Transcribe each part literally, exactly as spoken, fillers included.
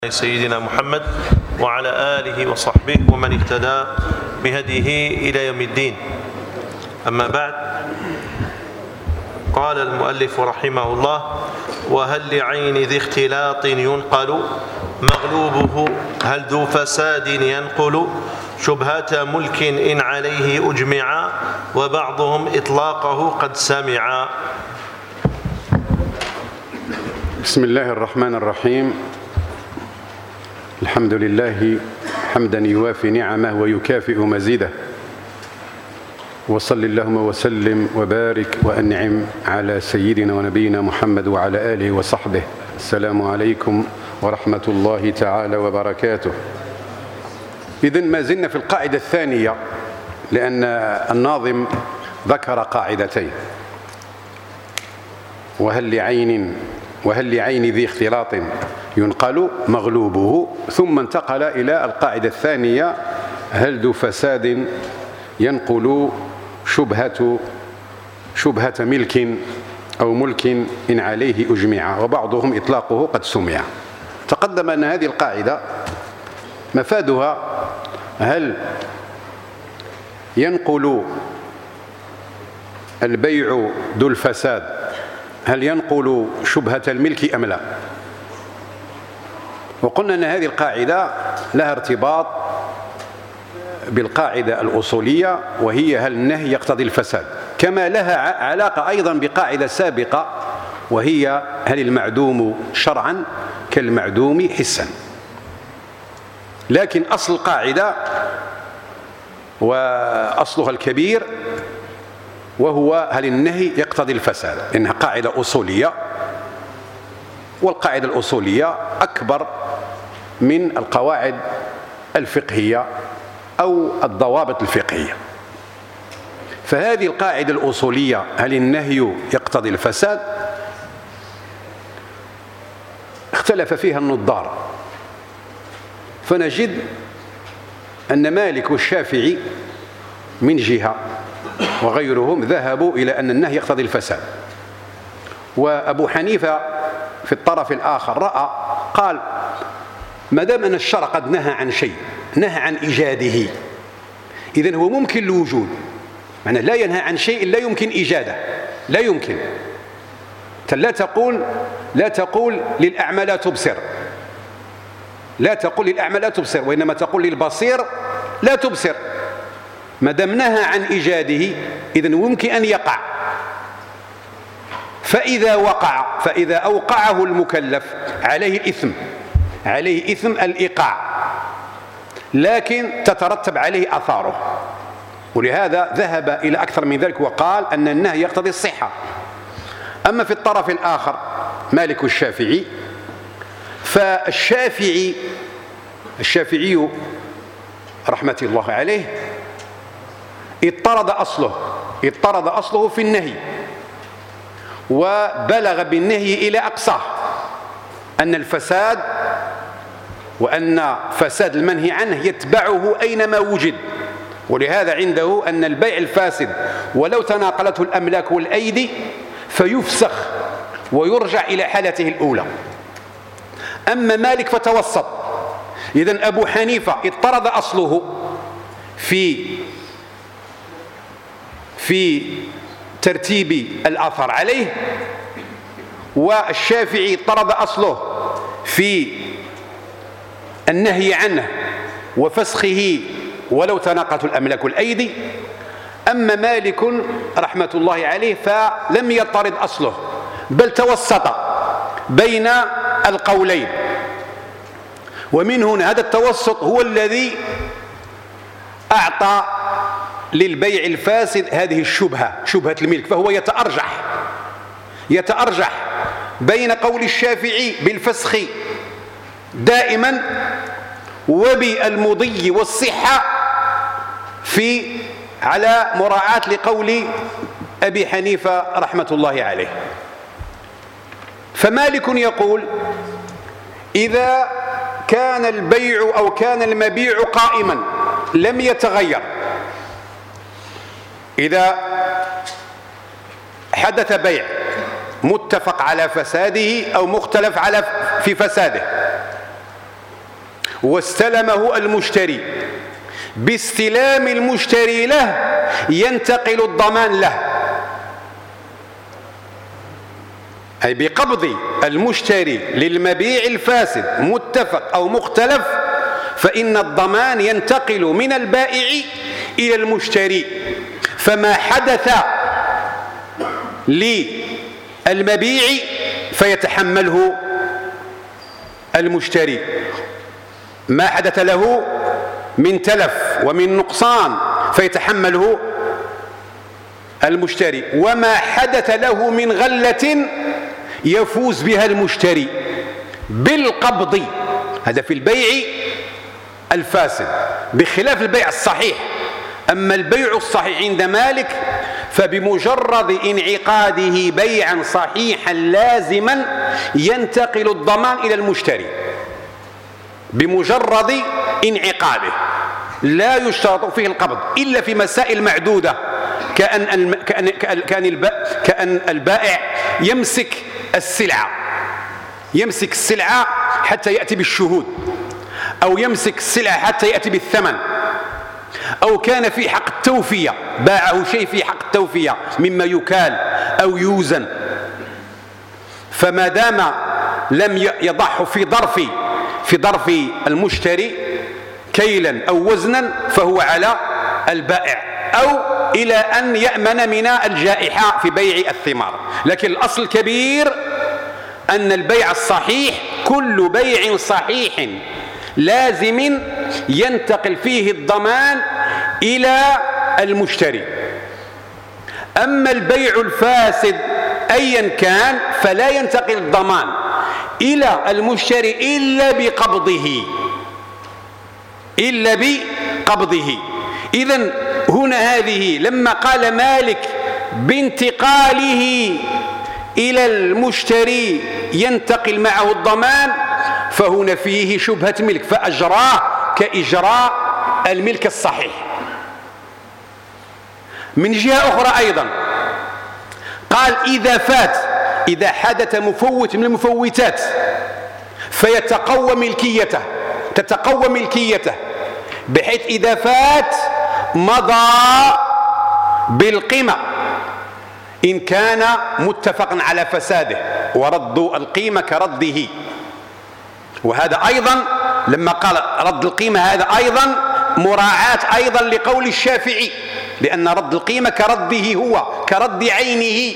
سيدنا محمد وعلى آله وصحبه ومن اهتدى بهديه إلى يوم الدين. أما بعد، قال المؤلف رحمه الله: وهل لعين ذي اختلاط ينقل مغلوبه هل ذو فساد ينقل شبهة ملك إن عليه أجمعا وبعضهم إطلاقه قد سمعا. بسم الله الرحمن الرحيم. الحمد لله حمدا يوافي نعمه ويكافئ مزيده، وصل اللهم وسلم وبارك وأنعم على سيدنا ونبينا محمد وعلى آله وصحبه. السلام عليكم ورحمة الله تعالى وبركاته. إذن ما زلنا في القاعدة الثانية، لأن الناظم ذكر قاعدتين: وهل لعين وهل لعين ذي اختلاط ينقل مغلوبه، ثم انتقل إلى القاعدة الثانية: هل ذو فساد ينقل شبهة شبهة ملك أو ملك إن عليه أجمع وبعضهم إطلاقه قد سمع. تقدم أن هذه القاعدة مفادها: هل ينقل البيع ذو الفساد هل ينقل شبهة الملك أم لا؟ وقلنا أن هذه القاعدة لها ارتباط بالقاعدة الأصولية، وهي هل النهي يقتضي الفساد، كما لها علاقة أيضا بقاعدة سابقة، وهي هل المعدوم شرعا كالمعدوم حسا. لكن أصل القاعدة وأصلها الكبير وهو هل النهي يقتضي الفساد، إنها قاعدة أصولية، والقاعدة الأصولية أكبر من القواعد الفقهية أو الضوابط الفقهية. فهذه القاعدة الأصولية هل النهي يقتضي الفساد اختلف فيها النظار، فنجد أن مالك والشافعي من جهة وغيرهم ذهبوا إلى أن النهي يقتضي الفساد، وأبو حنيفة في الطرف الآخر رأى قال: ما دام أن الشرع قد نهى عن شيء، نهى عن إيجاده، إذن هو ممكن الوجود، معنى لا ينهى عن شيء لا يمكن إيجاده، لا يمكن. لا تقول لا تقول للأعمى لا تبصر، لا تقول للأعمى لا تبصر، وإنما تقول للبصير لا تبصر. ما دام نهى عن إيجاده إذن ممكن أن يقع، فإذا وقع فإذا أوقعه المكلف عليه الإثم، عليه إثم الإيقاع، لكن تترتب عليه آثاره. ولهذا ذهب إلى أكثر من ذلك وقال أن النهي يقتضي الصحة. أما في الطرف الآخر مالك الشافعي، فالشافعي الشافعي رحمة الله عليه اضطرد أصله اضطرد أصله في النهي، وبلغ بالنهي إلى أقصاه، أن الفساد وأن فساد المنهي عنه يتبعه أينما وجد. ولهذا عنده أن البيع الفاسد ولو تناقلته الأملاك والأيدي فيفسخ ويرجع إلى حالته الأولى. أما مالك فتوسط. إذن أبو حنيفة اضطرد أصله في في ترتيب الآثار عليه، والشافعي اضطرد أصله في النهي عنه وفسخه ولو تناقلته الأملاك الأيدي. أما مالك رحمة الله عليه فلم يضطرد أصله، بل توسط بين القولين. ومن هنا هذا التوسط هو الذي أعطى للبيع الفاسد هذه الشبهة، شبهة الملك، فهو يتأرجح يتأرجح بين قول الشافعي بالفسخ دائما وبالمضي والصحة في على مراعاة لقول أبي حنيفة رحمة الله عليه. فمالك يقول: إذا كان البيع أو كان المبيع قائما لم يتغير، إذا حدث بيع متفق على فساده أو مختلف على في فساده، واستلمه المشتري، باستلام المشتري له ينتقل الضمان له، أي بقبض المشتري للمبيع الفاسد متفق أو مختلف، فإن الضمان ينتقل من البائع إلى المشتري. فما حدث للمبيع فيتحمله المشتري، ما حدث له من تلف ومن نقصان فيتحمله المشتري، وما حدث له من غلة يفوز بها المشتري بالقبض. هذا في البيع الفاسد، بخلاف البيع الصحيح. أما البيع الصحيح عند مالك فبمجرد انعقاده بيعا صحيحا لازما ينتقل الضمان إلى المشتري، بمجرد انعقاده لا يشترط فيه القبض إلا في مسائل معدودة، كأن كأن كأن كأن البائع يمسك السلعة يمسك السلعة حتى يأتي بالشهود، أو يمسك السلعة حتى يأتي بالثمن، أو كان في حق التوفية، باعه شيء في حق التوفية مما يكال أو يوزن، فما دام لم يضعه في ظرف في ظرف المشتري كيلا أو وزنا فهو على البائع، أو إلى أن يأمن من الجائحة في بيع الثمار. لكن الأصل الكبير أن البيع الصحيح كل بيع صحيح لازم ينتقل فيه الضمان إلى المشتري. أما البيع الفاسد أيا كان فلا ينتقل الضمان إلى المشتري إلا بقبضه إلا بقبضه. إذن هنا هذه لما قال مالك بانتقاله إلى المشتري ينتقل معه الضمان، فهنا فيه شبهة ملك، فأجراه كإجراء الملك الصحيح. من جهة أخرى أيضا قال إذا فات إذا حدث مفوت من المفوتات فيتقوى ملكيته تتقوى ملكيته بحيث إذا فات مضى بالقيمة إن كان متفقا على فساده، ورد القيمة كرده. وهذا أيضا لما قال رد القيمة هذا أيضا مراعاة أيضا لقول الشافعي، لأن رد القيمة كرده هو كرد عينه.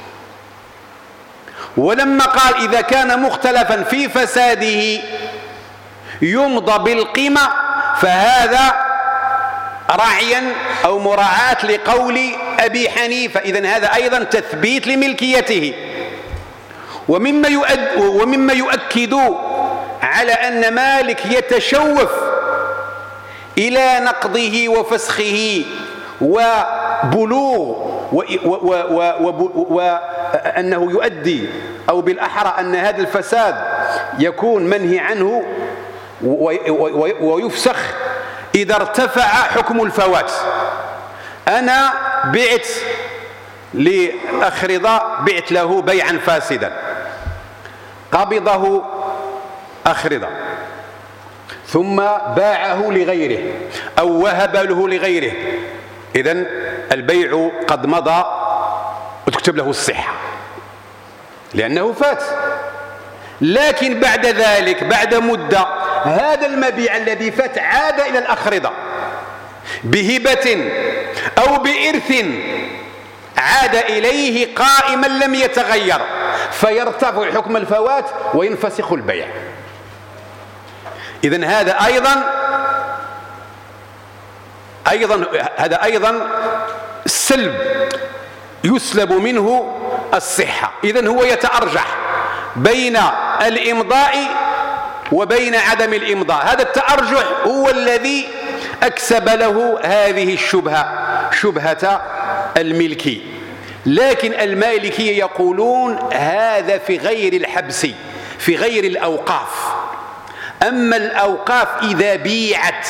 ولما قال إذا كان مختلفا في فساده يمضى بالقيمة فهذا راعيا أو مراعاة لقول أبي حنيفة. إذن هذا أيضا تثبيت لملكيته. ومما يؤد ومما يؤكد على أن مالك يتشوف إلى نقضه وفسخه وبلوغ وأنه يؤدي، أو بالأحرى أن هذا الفساد يكون منهي عنه ويفسخ إذا ارتفع حكم الفوات. أنا بعت لأخ رضا بعت له بيعا فاسدا، قبضه أخ رضا ثم باعه لغيره أو وهب له لغيره، إذن البيع قد مضى وتكتب له الصحة لأنه فات. لكن بعد ذلك بعد مدة هذا المبيع الذي فات عاد إلى الأخ رضا بهبة أو بإرث، عاد إليه قائما لم يتغير، فيرتفع حكم الفوات وينفسخ البيع. إذن هذا أيضا أيضا هذا أيضا سلب يسلب منه الصحة. إذن هو يتأرجح بين الإمضاء وبين عدم الإمضاء. هذا التأرجح هو الذي أكسب له هذه الشبهة، شبهة الملكي. لكن المالكية يقولون هذا في غير الحبس، في غير الأوقاف. أما الأوقاف إذا بيعت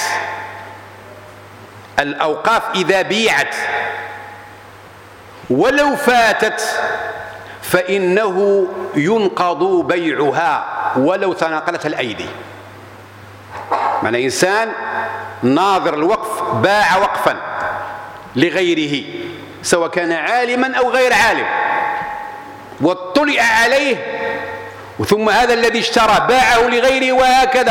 الأوقاف إذا بيعت ولو فاتت فإنه ينقض بيعها ولو تناقلت الأيدي. معنى إنسان ناظر الوقف باع وقفا لغيره سواء كان عالما أو غير عالم واطلع عليه، ثم هذا الذي اشترى باعه لغيره وهكذا،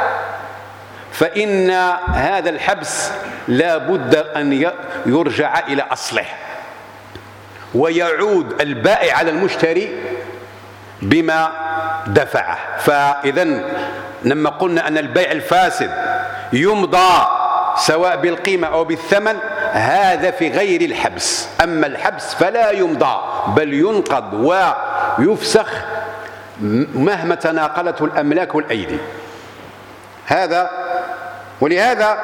فإن هذا الحبس لا بد أن يرجع إلى أصله ويعود البائع على المشتري بما دفعه. فإذا لما قلنا أن البيع الفاسد يمضى سواء بالقيمة أو بالثمن هذا في غير الحبس، أما الحبس فلا يمضى بل ينقض ويفسخ مهما تناقلته الأملاك والأيدي. هذا ولهذا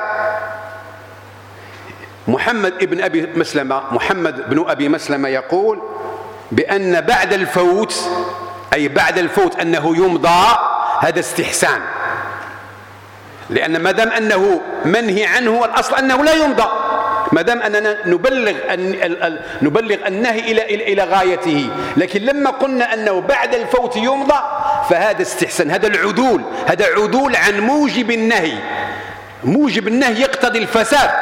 محمد ابن أبي مسلمة محمد بن أبي مسلمة يقول بأن بعد الفوت، أي بعد الفوت أنه يمضى، هذا استحسان، لأن ما دام أنه منهي عنه الأصل أنه لا يمضى، ما دام أننا نبلغ أن نبلغ النهي إلى إلى غايته، لكن لما قلنا أنه بعد الفوت يمضى فهذا استحسان، هذا العدول، هذا عدول عن موجب النهي. موجب النهي يقتضي الفساد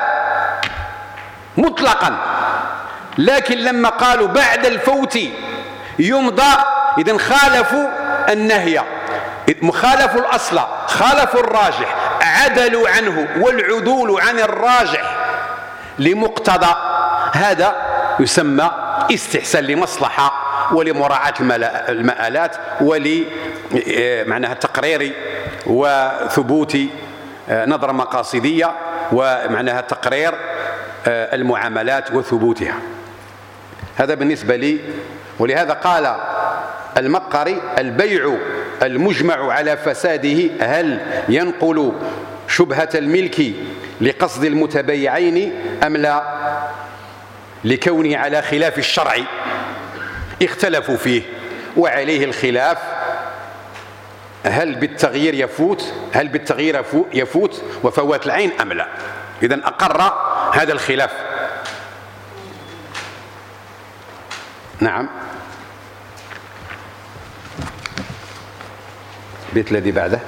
مطلقا، لكن لما قالوا بعد الفوت يمضى إذن خالفوا النهي، مخالفوا الأصل، خالفوا الراجح، عدلوا عنه، والعدول عن الراجح لمقتضى هذا يسمى استحسان لمصلحة ولمراعاة المآلات ولمعناها تقرير وثبوت نظرة مقاصدية ومعناها تقرير المعاملات وثبوتها. هذا بالنسبة لي. ولهذا قال المقري البيع المجمع على فساده هل ينقل شبهة الملك لقصد المتبايعين أم لا، لكونه على خلاف الشرع اختلفوا فيه وعليه الخلاف، هل بالتغيير يفوت هل بالتغيير يفوت وفوات العين أم لا. إذن أقر هذا الخلاف. نعم. البيت الذي بعده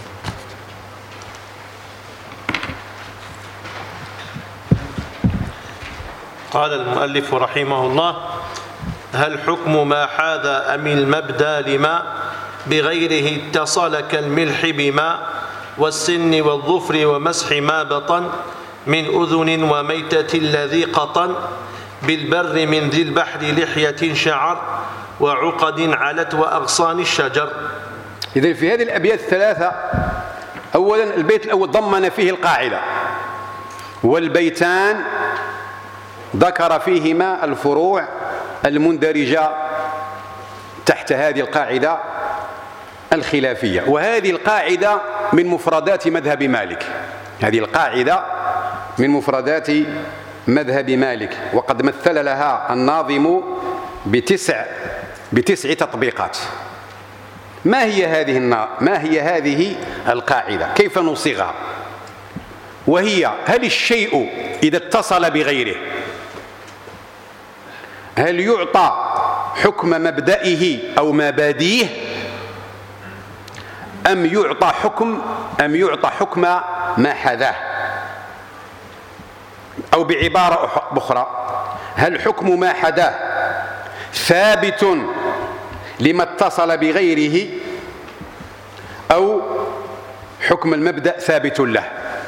قال المؤلف رحمه الله: هل حكم ما حاذ أم المبدى لما بغيره اتصل كالملح بما والسن والظفر ومسح ما بطن من أذن وميتة الذي قطن بالبر من ذي البحر لحية شعر وعقد علت وأغصان الشجر. إذن في هذه الأبيات الثلاثة أولا البيت الأول ضمن فيه القاعدة، والبيتان ذكر فيهما الفروع المندرجة تحت هذه القاعدة الخلافية، وهذه القاعدة من مفردات مذهب مالك. هذه القاعدة من مفردات مذهب مالك، وقد مثل لها الناظم بتسع بتسع تطبيقات. ما هي هذه ما هي هذه القاعدة؟ كيف نصيغها؟ وهي: هل الشيء إذا اتصل بغيره هل يعطى حكم مبدئه أو مبادئه أم يعطى حكم أم يعطى حكم ما حذاه؟ أو بعبارة أخرى: هل حكم ما حذاه ثابت لما اتصل بغيره أو حكم المبدأ ثابت له؟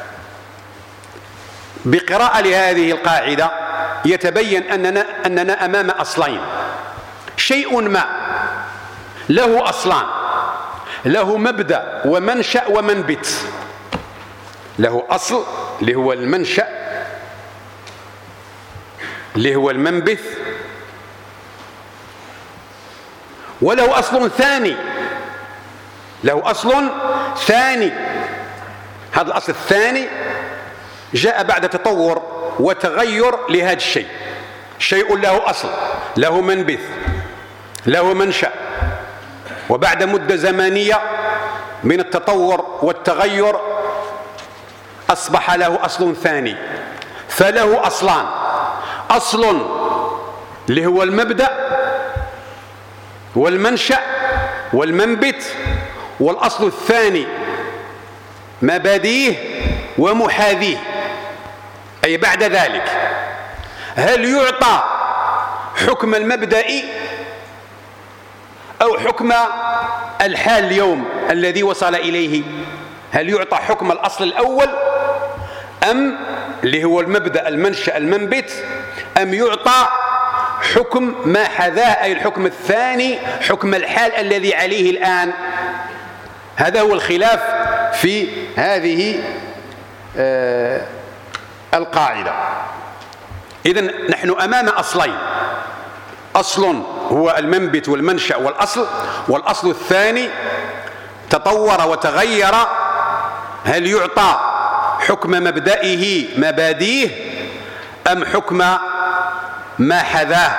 بقراءة لهذه القاعدة يتبين أننا, أننا أمام أصلين. شيء ما له أصلان، له مبدأ ومنشأ ومنبت. له أصل اللي هو المنشأ اللي هو المنبت، وله أصل ثاني له أصل ثاني هذا الأصل الثاني جاء بعد تطور وتغير لهذا الشيء. شيء له أصل، له منبث، له منشأ، وبعد مدة زمنية من التطور والتغير أصبح له أصل ثاني، فله أصلان: أصل اللي هو المبدأ والمنشأ والمنبت، والأصل الثاني مباديه ومحاذيه، أي بعد ذلك هل يعطى حكم المبدأ أو حكم الحال اليوم الذي وصل إليه؟ هل يعطى حكم الأصل الأول أم اللي هو المبدأ المنشأ المنبت، أم يعطى حكم ما حذاه أي الحكم الثاني، حكم الحال الذي عليه الآن؟ هذا هو الخلاف في هذه آه القاعدة. إذن نحن أمام أصلين، أصل هو المنبت والمنشأ والأصل، والأصل الثاني تطور وتغير، هل يعطى حكم مبدئه مباديه أم حكم ما حذاه؟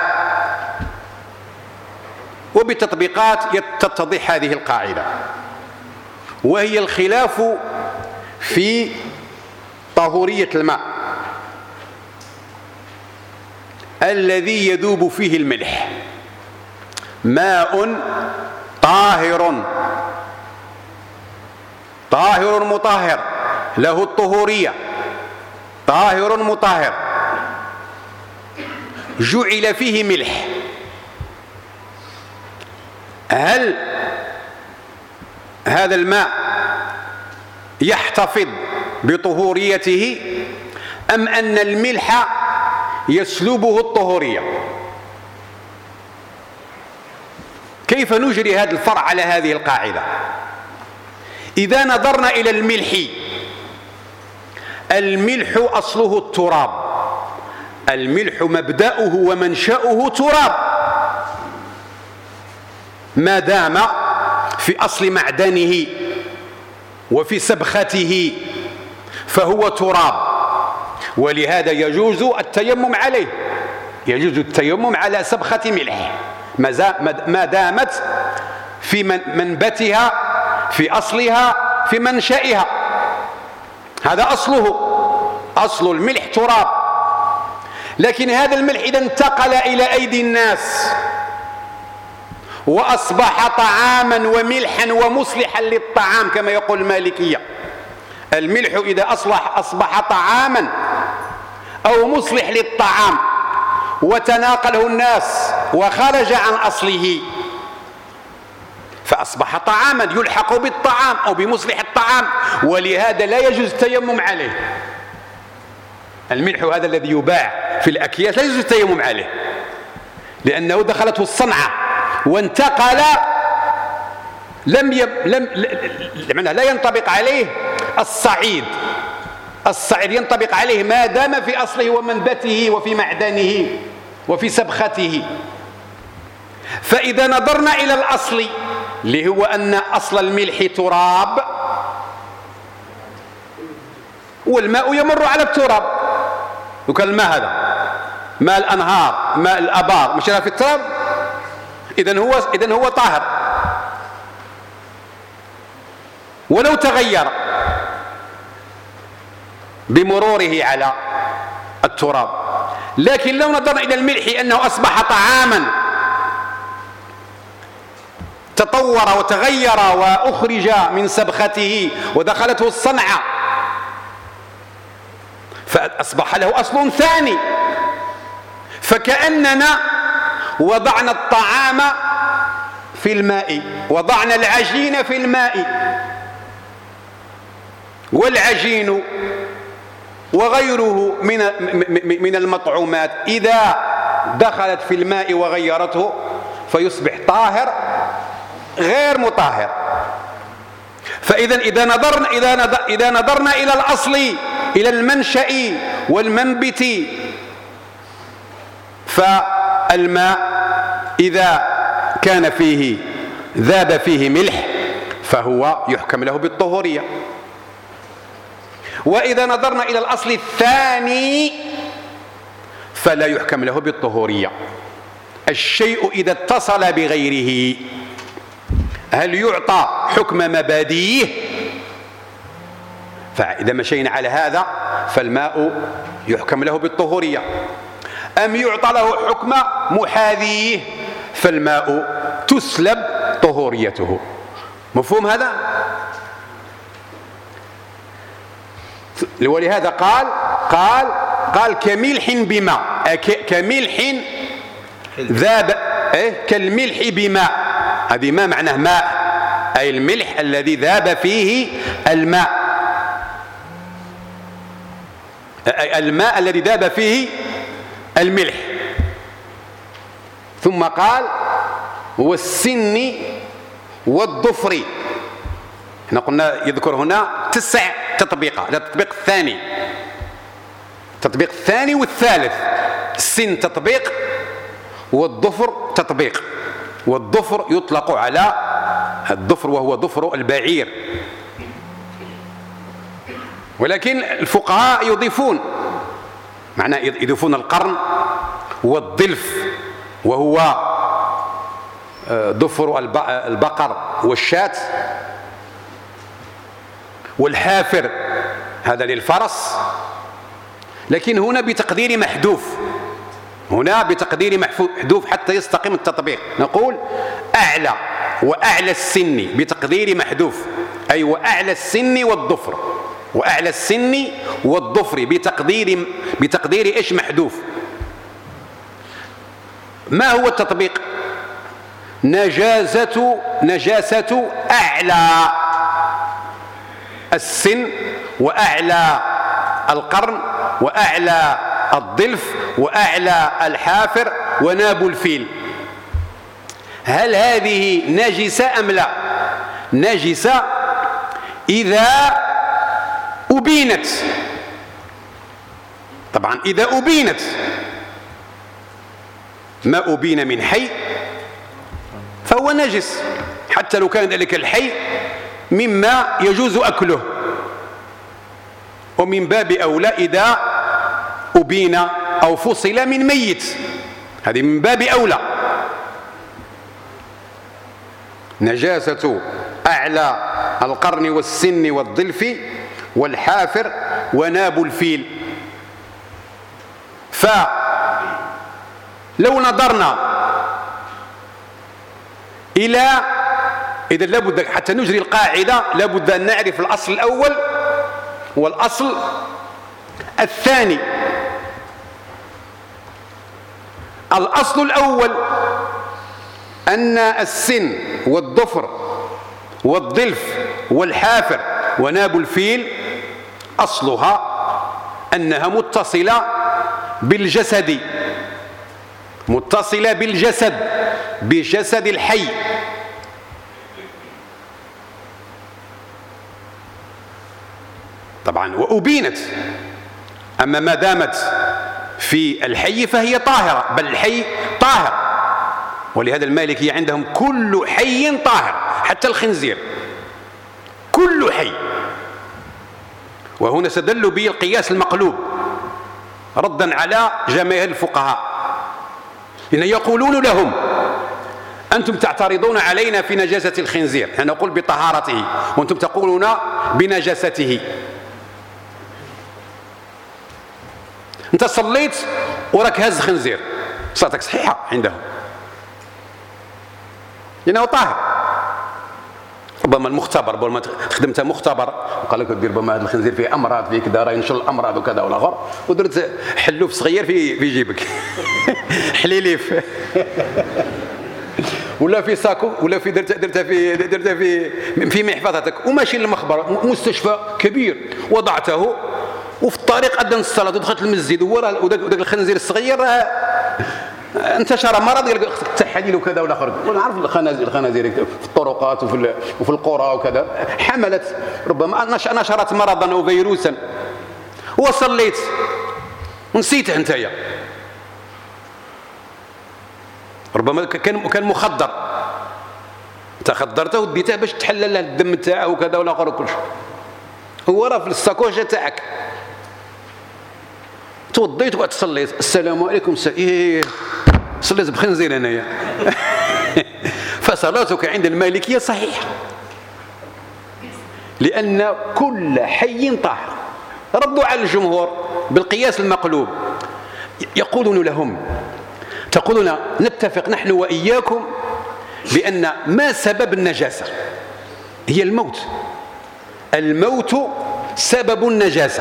وبتطبيقات تتضح هذه القاعدة، وهي الخلاف في طهورية الماء الذي يذوب فيه الملح. ماء طاهر طاهر مطهر له الطهورية، طاهر مطهر، جعل فيه ملح، هل هذا الماء يحتفظ بطهوريته أم أن الملح يسلبه الطهورية؟ كيف نجري هذا الفرع على هذه القاعدة؟ إذا نظرنا إلى الملح، الملح أصله التراب، الملح مبدأه ومنشأه تراب، ما دام في أصل معدنه وفي سبخته فهو تراب، ولهذا يجوز التيمم عليه، يجوز التيمم على سبخة ملح ما دامت في منبتها، في أصلها، في منشئها. هذا أصله، أصل الملح تراب. لكن هذا الملح إذا انتقل إلى أيدي الناس وأصبح طعاما وملحا ومصلحا للطعام كما يقول المالكية، الملح إذا أصلح أصبح طعاما أو مصلح للطعام وتناقله الناس وخرج عن أصله فأصبح طعاما يلحق بالطعام أو بمصلح الطعام، ولهذا لا يجوز التيمم عليه. الملح هذا الذي يباع في الأكياس لا يجوز التيمم عليه، لأنه دخلته الصنعة وانتقل، لم يب... لم ل... لا ينطبق عليه الصعيد، الصعيد ينطبق عليه ما دام في أصله ومنبته وفي معدنه وفي سبخته. فإذا نظرنا إلى الأصل اللي هو أن أصل الملح تراب، والماء يمر على التراب، وكان الماء هذا ماء الأنهار ماء الأبار مشى في التراب، إذن هو إذن هو طاهر ولو تغير بمروره على التراب. لكن لو نظرنا إلى الملح أنه أصبح طعاما تطور وتغير وأخرج من سبخته ودخلته الصنعة فأصبح له أصل ثاني، فكأننا وضعنا الطعام في الماء، وضعنا العجين في الماء، والعجين وغيره من من المطعومات إذا دخلت في الماء وغيرته فيصبح طاهر غير مطهر. فإذا إذا نظرنا إذا نظر إذا نظرنا إلى الأصل إلى المنشأ والمنبت، فالماء إذا كان فيه ذاب فيه ملح فهو يحكم له بالطهورية. وإذا نظرنا إلى الأصل الثاني فلا يحكم له بالطهورية. الشيء إذا اتصل بغيره هل يعطى حكم مبادئه؟ فإذا مشينا على هذا فالماء يحكم له بالطهورية، أم يعطى له حكم محاذيه فالماء تسلب طهوريته. مفهوم هذا؟ ولهذا قال قال قال كملح بماء، كملح ذاب إيه كالملح بماء. هذه ما معناه ماء، أي الملح الذي ذاب فيه الماء، أي الماء الذي ذاب فيه الملح. ثم قال والسن والضفر. احنا قلنا يذكر هنا تسع تطبيقات. التطبيق الثاني التطبيق الثاني والثالث، السن تطبيق والضفر تطبيق. والضفر يطلق على الضفر وهو ضفر البعير، ولكن الفقهاء يضيفون معناه يضيفون القرن والضلف وهو ضفر البقر والشاة، والحافر هذا للفرس، لكن هنا بتقدير محذوف، هنا بتقدير محذوف حتى يستقيم التطبيق. نقول أعلى وأعلى السن بتقدير محذوف، أي وأعلى السن والضفر، وأعلى السن والضفر بتقدير بتقدير إيش محذوف. ما هو التطبيق؟ نجاسة نجاسة أعلى السن وأعلى القرن وأعلى الضلف وأعلى الحافر وناب الفيل. هل هذه نجسة أم لا؟ نجسة إذا أبينت، طبعا إذا أبينت. ما أبين من حي فهو نجس، حتى لو كان ذلك الحي مما يجوز أكله، ومن باب أولى إذا أبين أو فصل من ميت، هذه من باب أولى. نجاسة أعلى القرن والسن والضلف والحافر وناب الفيل. فلو نظرنا إلى إذا لابد حتى نجري القاعدة لابد أن نعرف الأصل الأول والأصل الثاني. الأصل الأول أن السن والضفر والضلف والحافر وناب الفيل أصلها أنها متصلة بالجسد، متصلة بالجسد بجسد الحي. طبعا وأبينت، أما ما دامت في الحي فهي طاهرة، بل الحي طاهر. ولهذا المالكية عندهم كل حي طاهر، حتى الخنزير كل حي. وهنا استدلوا بالقياس المقلوب ردا على جماهير الفقهاء، لأن يقولون لهم أنتم تعترضون علينا في نجاسة الخنزير، نحن نقول بطهارته وأنتم تقولون بنجاسته. أنت صليت وراك هز خنزير، صلاتك صحيحة عندهم لأنه طاهر. ربما المختبر ربما خدمته مختبر وقال لك دير ربما هذا الخنزير فيه امراض فيه كذا راه ينشر الامراض وكذا ولا غير، ودرت حلوف صغير في في جيبك حليليف ولا في ساكو ولا في درتها درتها في درتها في في محفظتك وماشي للمخبر مستشفى كبير وضعته، وفي الطريق أذن الصلاة ودخلت المسجد وداك الخنزير الصغير انتشر مرض قال لك التحاليل وكذا ولا خرج. ونعرف الخنازير الخنازير في الطرقات وفي وفي القرى وكذا حملت ربما نشرت مرضا او فيروسا. وصليت ونسيته انتيا، ربما كان كان مخدر، انت خدرته وديته باش تحلل له الدم تاعه وكذا ولا خرج كل شيء، هو راه في الساكوشه تاعك. توضيت وقت صليت السلام عليكم إيه صليت بخنزير انايا فصلاتك عند المالكيه صحيحه، لان كل حي طاهر. ردوا على الجمهور بالقياس المقلوب، يقولون لهم تقولون نتفق نحن واياكم بان ما سبب النجاسه هي الموت، الموت سبب النجاسة.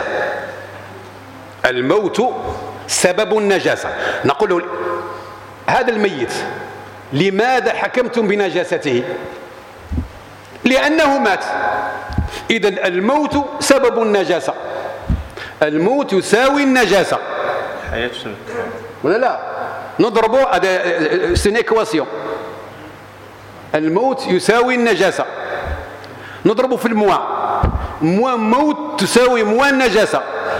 الموت سبب النجاسة. نقول له هذا الميت لماذا حكمتم بنجاسته؟ لأنه مات. إذن الموت سبب النجاسة. الموت يساوي النجاسة ولا لا؟ نضربه سين إكواسيون. الموت يساوي النجاسة. نضربه في الموا. موا موت تساوي موا النجاسة.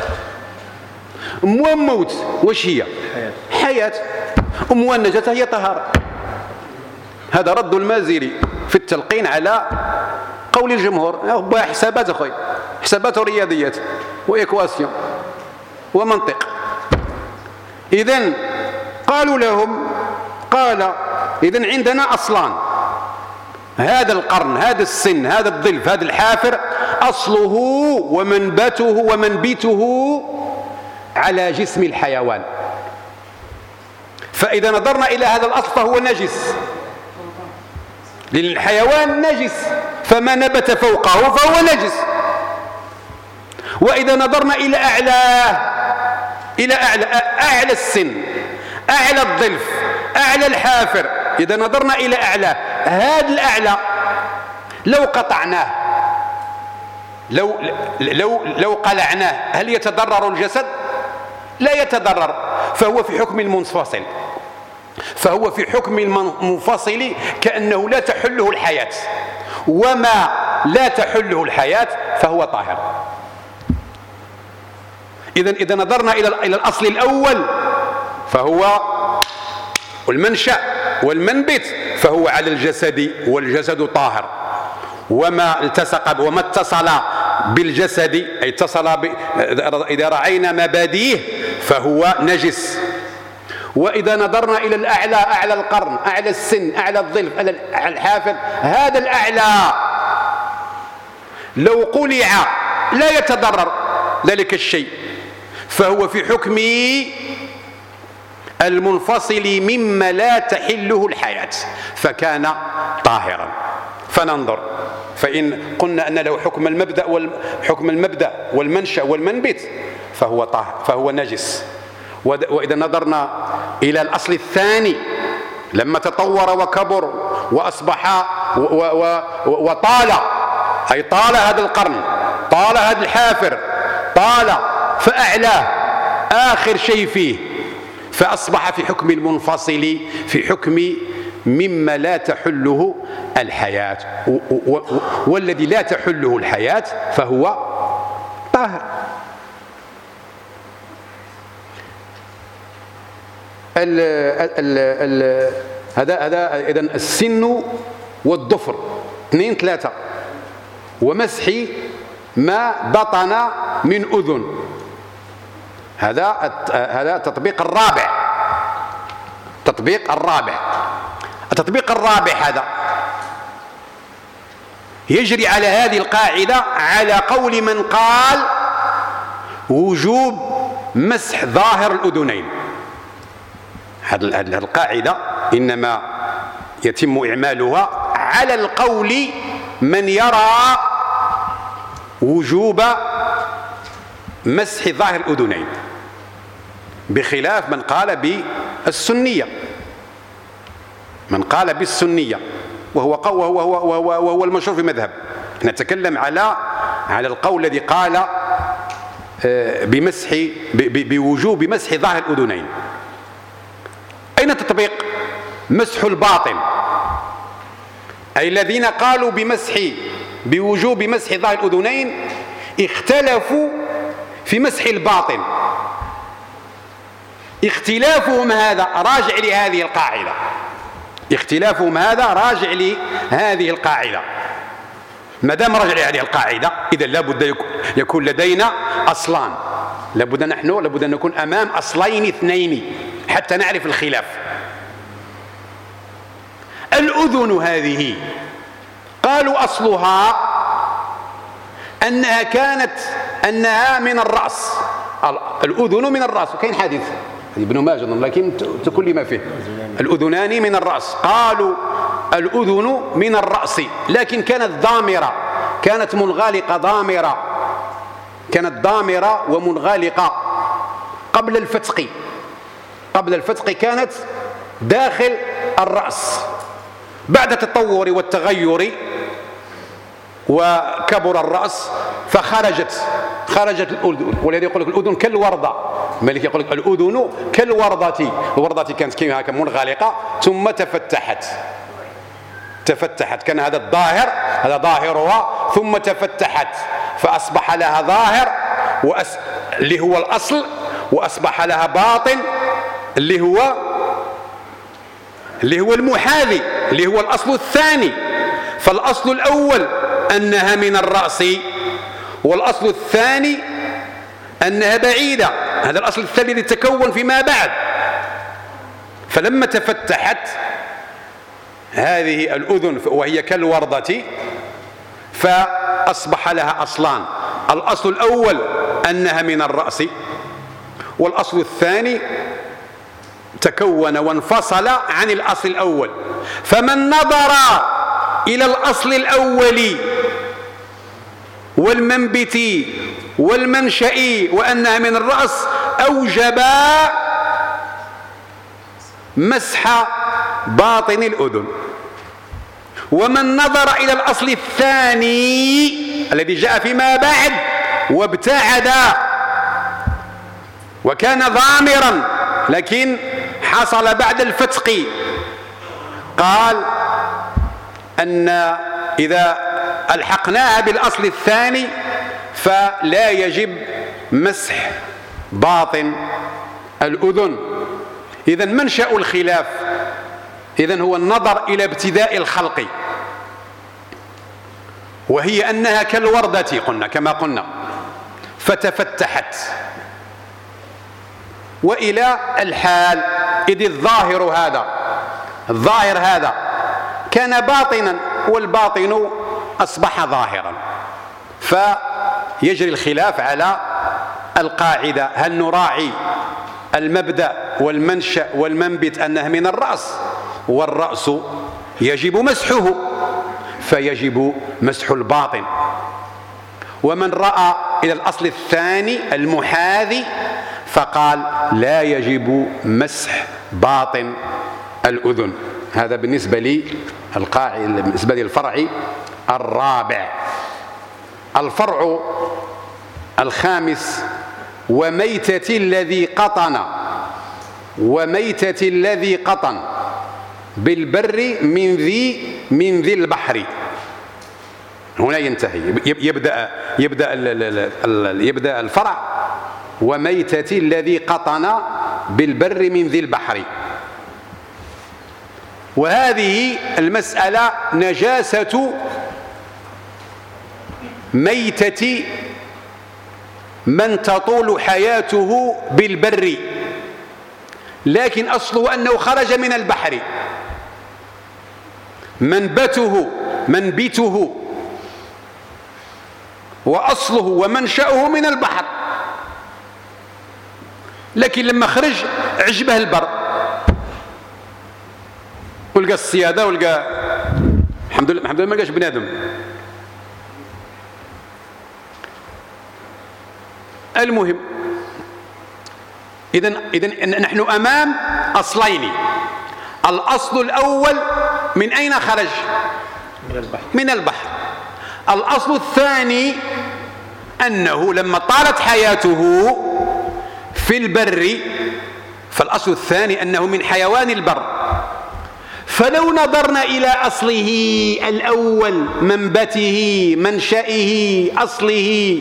موا موت واش هي؟ حياة. وموا النجاسة هي طهارة. هذا رد المازري في التلقين على قول الجمهور. حسابات أخوي، حسابات ورياضيات وإكواسيون ومنطق. إذن قالوا لهم، قال إذن عندنا أصلان، هذا القرن، هذا السن، هذا الظلف، هذا الحافر، أصله ومنبته ومنبته على جسم الحيوان. فإذا نظرنا إلى هذا الأصل فهو نجس، لأن الحيوان نجس، فما نبت فوقه فهو نجس. وإذا نظرنا إلى أعلاه، إلى أعلى أعلى السن، أعلى الظلف، أعلى الحافر، إذا نظرنا إلى أعلاه، هذا الأعلى لو قطعناه، لو لو لو قلعناه، هل يتضرر الجسد؟ لا يتضرر، فهو في حكم المنفصل، فهو في حكم المنفصل كأنه لا تحله الحياة، وما لا تحله الحياة فهو طاهر. إذا إذا نظرنا إلى إلى الأصل الأول فهو المنشأ والمنبت، فهو على الجسد والجسد طاهر، وما التصق وما اتصل بالجسد أي اتصل ب... إذا رأينا مباديه فهو نجس. وإذا نظرنا إلى الأعلى، أعلى القرن، أعلى السن، أعلى الظلف، أعلى الحافظ، هذا الأعلى لو قلع لا يتضرر ذلك الشيء، فهو في حكم المنفصل مما لا تحله الحياة، فكان طاهرا. فننظر، فإن قلنا أن له حكم المبدأ والحكم المبدأ والمنشأ والمنبت فهو طاهر، فهو نجس. وإذا نظرنا إلى الأصل الثاني لما تطور وكبر وأصبح وطال، أي طال هذا القرن، طال هذا الحافر، طال فأعلاه آخر شيء فيه، فأصبح في حكم المنفصل، في حكم مما لا تحله الحياة، والذي لا تحله الحياة فهو طاهر. ال ال ال هذا هذا إذن السن والضفر اثنين ثلاثة، ومسح ما بطن من أذن، هذا هذا التطبيق الرابع. التطبيق الرابع التطبيق الرابع هذا يجري على هذه القاعدة على قول من قال وجوب مسح ظاهر الأذنين. هذه القاعدة إنما يتم إعمالها على القول من يرى وجوب مسح ظاهر الأذنين، بخلاف من قال بالسنية، من قال بالسنية وهو قول وهو, وهو, وهو المشهور في المذهب. نتكلم على على القول الذي قال بمسح بوجوب مسح ظاهر الأذنين. أين تطبيق مسح الباطن؟ أي الذين قالوا بمسح بوجوب مسح ظاهر الأذنين اختلفوا في مسح الباطن. اختلافهم هذا راجع لهذه القاعدة، اختلافهم هذا راجع لهذه القاعدة. ما دام راجع لهذه القاعدة إذا لابد يكون لدينا أصلان، لابد نحن لابد أن نكون أمام أصلين اثنين حتى نعرف الخلاف. الأذن هذه قالوا أصلها أنها كانت أنها من الرأس، الأذن من الرأس، وكاين حديث ابن ماجه لكن كل ما فيه الأذنان من الرأس. قالوا الأذن من الرأس، لكن كانت ضامرة، كانت منغلقة ضامرة، كانت ضامرة ومنغلقة قبل الفتق. قبل الفتق كانت داخل الرأس. بعد التطور والتغير وكبر الرأس فخرجت خرجت الأذن، والذي يقول لك الأذن كالوردة. الملك يقول لك الأذن كالوردة. الوردة كانت كيما هكا منغلقة ثم تفتحت تفتحت كان هذا الظاهر، هذا ظاهرها، ثم تفتحت فأصبح لها ظاهر وأس... اللي هو الأصل، وأصبح لها باطن اللي هو اللي هو المحاذي اللي هو الأصل الثاني. فالأصل الأول أنها من الرأس، والأصل الثاني أنها بعيدة. هذا الأصل الثاني الذي تكون فيما بعد. فلما تفتحت هذه الأذن وهي كالوردة فأصبح لها أصلان. الأصل الأول أنها من الرأس، والأصل الثاني تكون وانفصل عن الأصل الأول. فمن نظر إلى الأصل الأول والمنبت والمنشأ وأنها من الرأس أوجب مسح باطن الأذن. ومن نظر إلى الأصل الثاني الذي جاء فيما بعد وابتعد وكان ضامرا لكن حصل بعد الفتق، قال أن إذا ألحقناها بالأصل الثاني فلا يجب مسح باطن الأذن. إذن منشأ الخلاف إذن هو النظر إلى ابتداء الخلق، وهي أنها كالوردة قلنا كما قلنا فتفتحت، وإلى الحال إذ الظاهر هذا الظاهر هذا كان باطنا والباطن أصبح ظاهرا. فيجري الخلاف على القاعدة: هل نراعي المبدأ والمنشأ والمنبت أنه من الرأس، والرأس يجب مسحه فيجب مسح الباطن. ومن رأى إلى الأصل الثاني المحاذي فقال لا يجب مسح باطن الأذن. هذا بالنسبة لي القاعدة، بالنسبة للفرع الرابع. الفرع الخامس: وميتة الذي قطن وميتة الذي قطن بالبر من ذي من ذي البحر. هنا ينتهي، يبدأ يبدأ يبدأ الفرع: وميتة الذي قطن بالبر من ذي البحر. وهذه المسألة نجاسة ميتة من تطول حياته بالبر، لكن أصله أنه خرج من البحر، منبته منبته وأصله ومنشأه من البحر، لكن لما خرج عجبه البر ولقى الصيادة ولقى الحمد لله الحمد لله ما لقاش بنادم. المهم إذن إذن نحن أمام أصلين. الأصل الأول من أين خرج؟ من البحر. من البحر. الأصل الثاني أنه لما طالت حياته في البر، فالأصل الثاني أنه من حيوان البر. فلو نظرنا إلى أصله الأول، منبته منشئه أصله،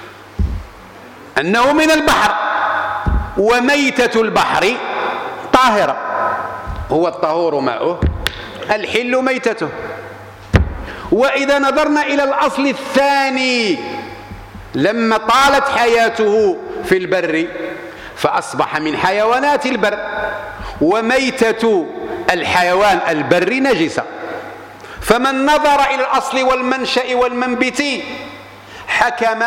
أنه من البحر، وميتة البحر طاهرة، هو الطهور ماؤه الحل ميتته. وإذا نظرنا إلى الأصل الثاني لما طالت حياته في البر فأصبح من حيوانات البر، وميتة الحيوان البري نجسة. فمن نظر إلى الأصل والمنشأ والمنبت حكم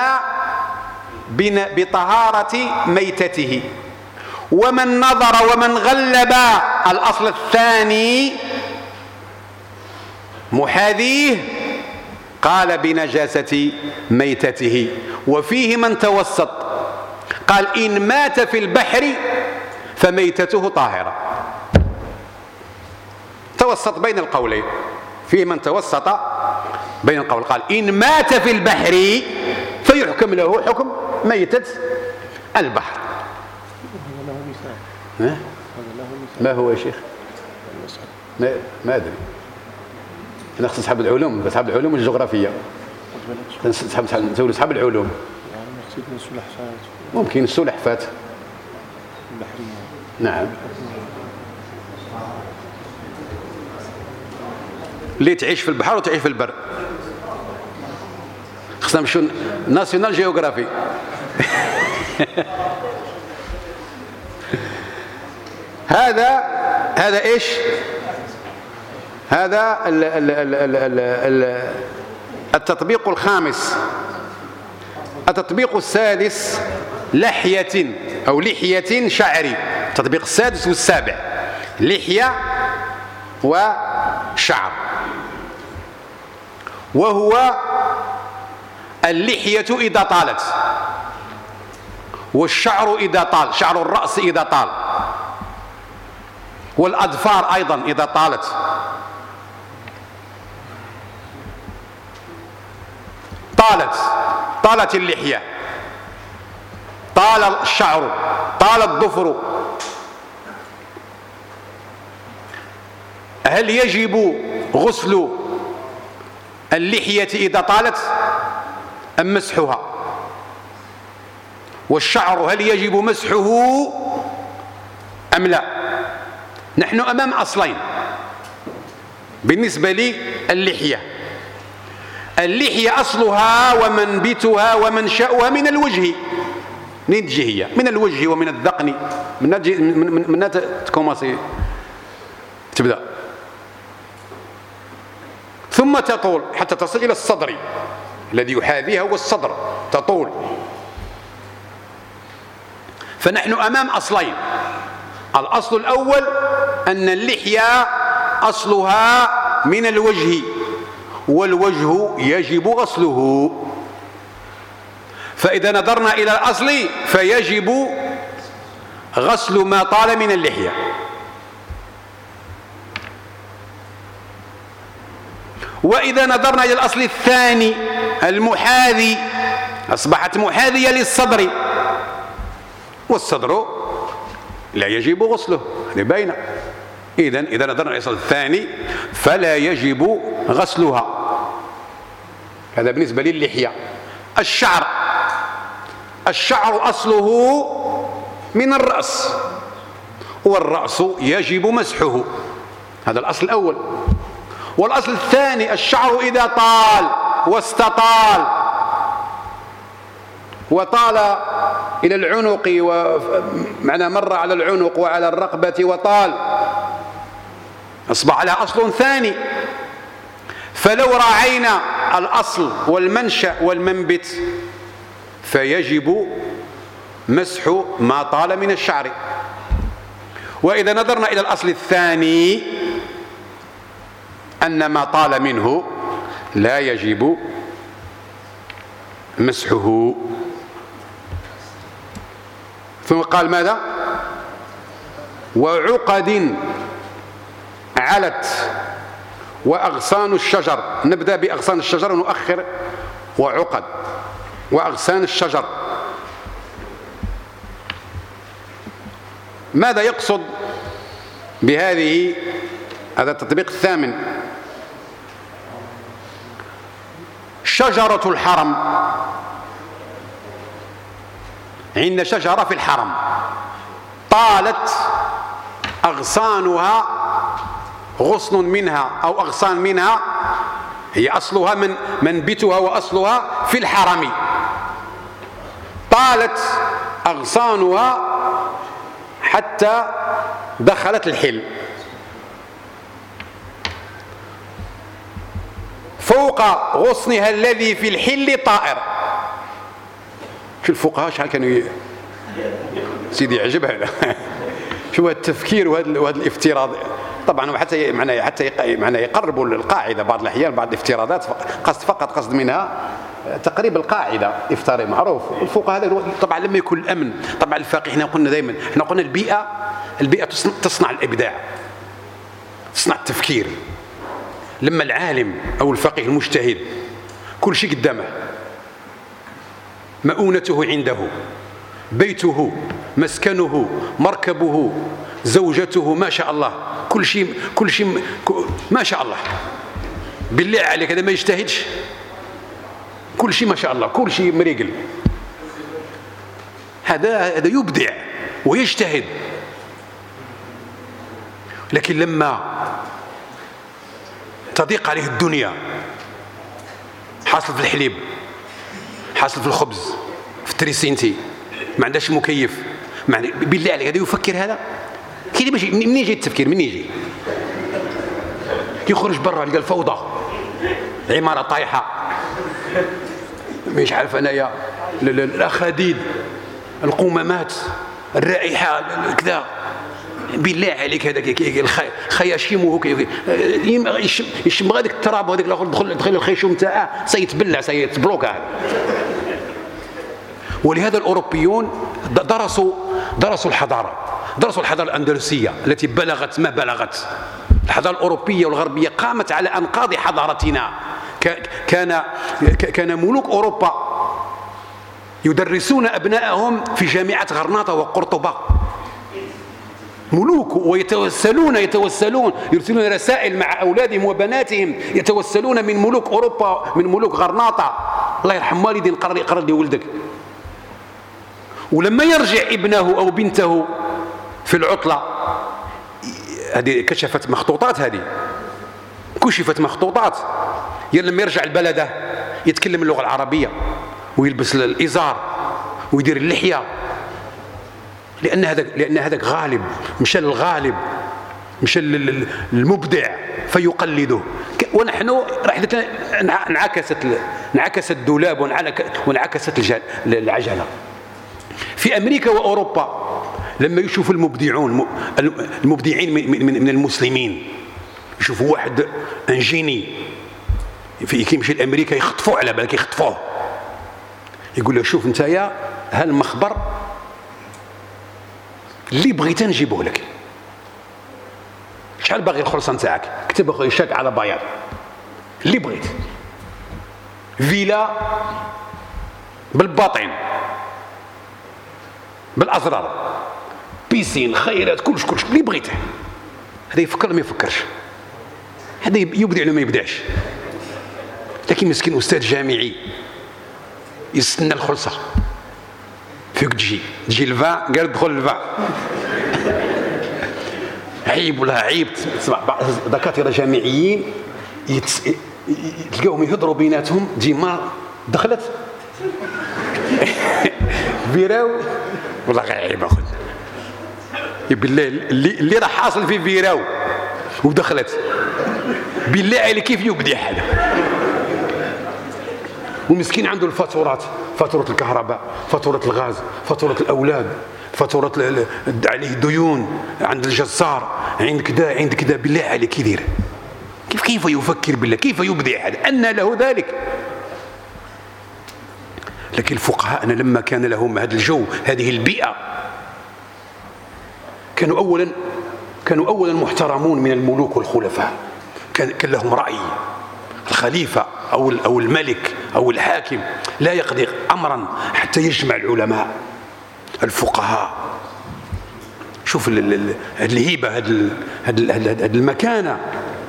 بطهارة ميتته. ومن نظر ومن غلب الأصل الثاني محاذيه قال بنجاسة ميتته. وفيه من توسط قال إن مات في البحر فميتته طاهرة. توسط بين القولين، فيه من توسط بين القول قال إن مات في البحر فيحكم له حكم ميتة البحر. ما هو يا شيخ؟ ما, ما أدري، أنا أخص أصحاب العلوم، أصحاب العلوم الجغرافية، نسول أصحاب العلوم. ممكن السلحفاة نعم، اللي تعيش في البحر وتعيش في البر. خصنا نمشيو ناسيونال جيوغرافي. هذا هذا ايش؟ هذا ال ال ال ال ال ال التطبيق الخامس. التطبيق السادس لحية أو لحية شعري. التطبيق السادس والسابع لحية وشعر، وهو اللحية إذا طالت، والشعر إذا طال، شعر الرأس إذا طال، والأظفار أيضا إذا طالت. طالت طالت اللحية، طال الشعر، طال الظفر، هل يجب غسل اللحية إذا طالت أم مسحها؟ والشعر هل يجب مسحه أم لا؟ نحن أمام أصلين بالنسبة للحية. اللحية أصلها ومنبتها ومنشأها من الوجه، من الجهية، من الوجه ومن الذقن، من من من تكوماسي تبدأ، ثم تطول حتى تصل إلى الصدر الذي يحاذيها هو الصدر، تطول. فنحن أمام أصلين. الأصل الأول أن اللحية أصلها من الوجه، والوجه يجب غسله. فإذا نظرنا إلى الأصل فيجب غسل ما طال من اللحية. وإذا نظرنا إلى الأصل الثاني المحاذي، أصبحت محاذية للصدر، والصدر لا يجب غسله، هذه باينة. إذن إذا نظرنا إلى الأصل الثاني فلا يجب غسلها. هذا بالنسبة للحية. الشعر، الشعر أصله من الرأس، والرأس يجب مسحه، هذا الأصل الأول. والأصل الثاني الشعر إذا طال واستطال وطال إلى العنق، ومعنى مر على العنق وعلى الرقبة وطال، أصبح لها أصل ثاني. فلو راعينا الأصل والمنشأ والمنبت فيجب مسح ما طال من الشعر. وإذا نظرنا إلى الأصل الثاني أن ما طال منه لا يجب مسحه. ثم قال ماذا؟ وعقد علت وأغصان الشجر. نبدأ بأغصان الشجر ونؤخر وعقد وأغصان الشجر. ماذا يقصد بهذه؟ هذا التطبيق الثامن. شجرة الحرم، عند شجرة في الحرم طالت أغصانها، غصن منها أو أغصان منها، هي أصلها من منبتها وأصلها في الحرم، طالت أغصانها حتى دخلت الحل، فوق غصنها الذي في الحل طائر. شو الفقهاء شحال كانوا سيدي يعجب هذا. شو هذا التفكير وهذا الافتراض، طبعا حتى معناه حتى معناه يقربوا القاعده بعض الاحيان بعض الافتراضات قصد فقط قصد منها تقريب القاعده افتراضي معروف. الفقهاء هذا طبعا لما يكون الامن طبعا الفقيه احنا قلنا دائما احنا قلنا البيئه البيئه تصنع الابداع تصنع التفكير. لما العالم او الفقيه المجتهد كل شيء قدامه مؤونته عنده بيته مسكنه مركبه زوجته ما شاء الله كل شيء كل شيء ما شاء الله بالله عليك هذا ما يجتهدش كل شيء ما شاء الله كل شيء مريقل هذا هذا يبدع ويجتهد. لكن لما تضيق عليه الدنيا حاصل في الحليب حاصل في الخبز في التريسينتي ما عندهاش مكيف معني بالله عليك هذا يفكر هذا كي باش منين يجي التفكير منين يجي يخرج برا يلقى الفوضى عماره طايحه مش عارف انايا الاخاديد القمامات الرائحه كذا بالله عليك هذاك خياشيمه يشم هذاك التراب وهذاك الاخر دخل دخل الخيشوم تاعه سيتبلع سيتبلوكا. ولهذا الاوروبيون درسوا درسوا الحضاره درسوا الحضاره الاندلسيه التي بلغت ما بلغت. الحضاره الاوروبيه والغربيه قامت على انقاض حضارتنا. كان كان ملوك اوروبا يدرسون ابنائهم في جامعه غرناطه وقرطبه ملوك ويتوسلون يتوسلون يرسلون رسائل مع اولادهم وبناتهم يتوسلون من ملوك اوروبا من ملوك غرناطه الله يرحم والدي قرر قرر لي ولدك. ولما يرجع ابنه او بنته في العطله هذه كشفت مخطوطات هذه كشفت مخطوطات لما يرجع البلده يتكلم اللغه العربيه ويلبس الازار ويدير اللحيه لان هذا لان هذاك غالب مشى للغالب مشى للمبدع فيقلده. ونحن رحلتنا انعكست انعكست الدولاب وانعكست العجله. في امريكا واوروبا لما يشوفوا المبدعون المبدعين من المسلمين يشوفوا واحد انجيني في كيمشي لامريكا يخطفوه على بالك يخطفوه يقول له شوف انت يا هالمخبر اللي بغيت نجيبه لك شحال باغي الخلصه نتاعك كتب اخويا شاك على بياض اللي بغيت فيلا بالباطن بالازرار بيسين خيرات كلش كلش اللي بغيته. هذا يفكر ما يفكرش هذا يبدع ولا ما يبدعش. لكن مسكين استاذ جامعي يستنى الخلصه فيك تجي تجي الفا قال دخل الفا عيب ولا عيب. دكاتره جامعيين يتس... تلقاهم يهضروا بيناتهم ديما دخلت فيراو والله غير عيب اخويا بالله اللي اللي راه حاصل في فيراو ودخلت بالله عليك كيف يبدع هذا. ومسكين عنده الفاتورات فاتوره الكهرباء فاتوره الغاز فاتوره الاولاد فاتوره عليه ديون عند الجزار عند كذا عند كذا بالله عليك يدير كيف كيف يفكر بالله كيف يبدع هذا أن له ذلك. لكن الفقهاء أنا لما كان لهم هذا الجو هذه البيئة كانوا أولا كانوا أولا محترمون من الملوك والخلفاء كان كان لهم رأي. الخليفة أو أو الملك أو الحاكم لا يقضي أمرا حتى يجمع العلماء الفقهاء. شوف الهيبة هذه المكانة.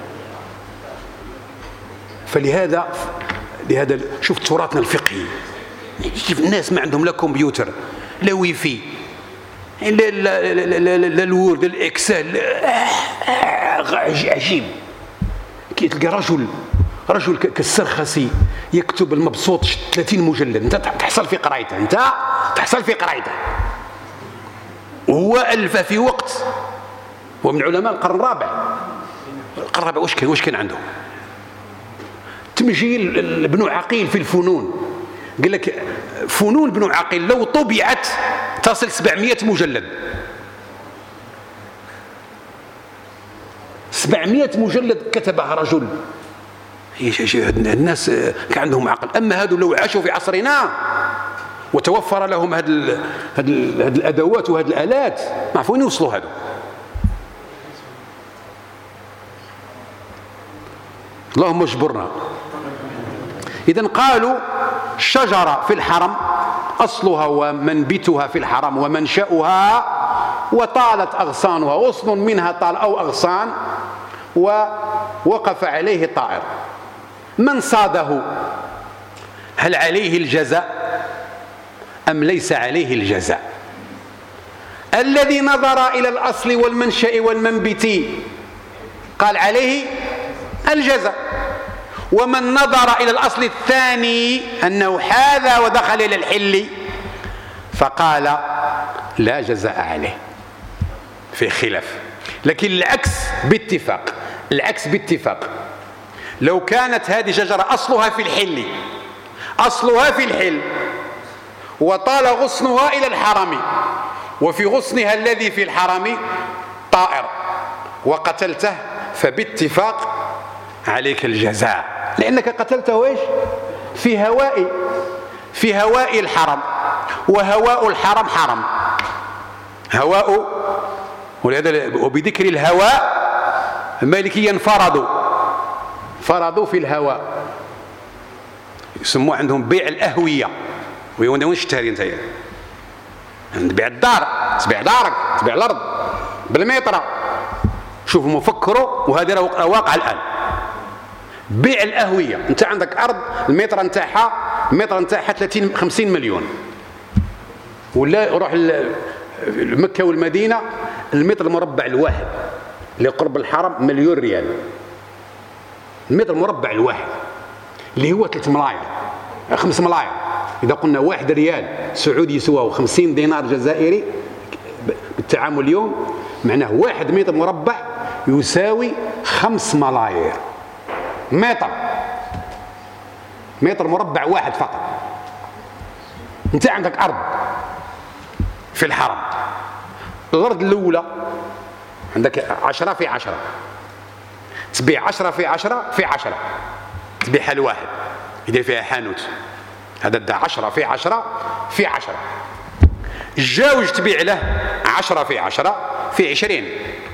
فلهذا لهذا شوف تراثنا الفقهي شوف الناس ما عندهم لا كمبيوتر لا ويفي لا لا لا لا الوورد الاكسل عجيب. كي تلقى رجل رجل كالسرخسي يكتب المبسوط ثلاثين مجلد انت تحصل في قرايته انت تحصل في قرايته وهو الف في وقت. ومن علماء القرن الرابع القرن الرابع واش كان واش كان عنده تمجيل ابن عقيل في الفنون. قال لك فنون ابن عقيل لو طبعت تصل سبعمائة مجلد سبعمائة مجلد كتبها رجل. الناس كان عندهم عقل. أما هذو لو عاشوا في عصرنا وتوفر لهم هذه الأدوات وهذه الآلات، ما عرفوا وين يوصلوا هذو. اللهم اجبرنا. إذن قالوا الشجرة في الحرم أصلها ومنبتها في الحرم ومنشأها، وطالت أغصانها، غصن منها طال أو أغصان، ووقف عليه طائر. من صاده هل عليه الجزاء أم ليس عليه الجزاء؟ الذي نظر إلى الأصل والمنشأ والمنبت قال عليه الجزاء، ومن نظر إلى الأصل الثاني أنه حاذى ودخل إلى الحل فقال لا جزاء عليه، في خلاف. لكن العكس باتفاق، العكس باتفاق. لو كانت هذه شجرة أصلها في الحل، أصلها في الحل وطال غصنها إلى الحرم، وفي غصنها الذي في الحرم طائر وقتلته، فباتفاق عليك الجزاء، لأنك قتلته إيش؟ في هواء في هواء الحرم، وهواء الحرم حرم، هواء. ولهذا وبذكر الهواء المالكية انفرضوا فرضوا في الهواء، يسموه عندهم بيع الأهوية. وين وين تشتري انت؟ تبيع الدار، تبيع دارك، تبيع الأرض بالميطرة. شوفوا مفكروا، وهذا واقع الآن. بيع الأهوية. انت عندك أرض الميطرة نتاعها الميطرة نتاعها ثلاثين خمسين مليون، ولا روح مكة والمدينة المتر المربع الواحد اللي قرب الحرم مليون ريال. المتر المربع الواحد اللي هو ثلاثة ملاير خمس ملاير، إذا قلنا واحد ريال سعودي يسوى خمسين دينار جزائري بالتعامل اليوم، معناه واحد متر مربع يساوي خمس ملاير. متر متر مربع واحد فقط. انت عندك أرض في الحرم، الأرض الأولى عندك عشرة في عشرة، تبيع عشرة في عشرة في عشرة، تبيعها لواحد يدير فيها حانوت، هذا دا عشرة في عشرة في عشرة. الجاوج تبيع له عشرة في عشرة في عشرين،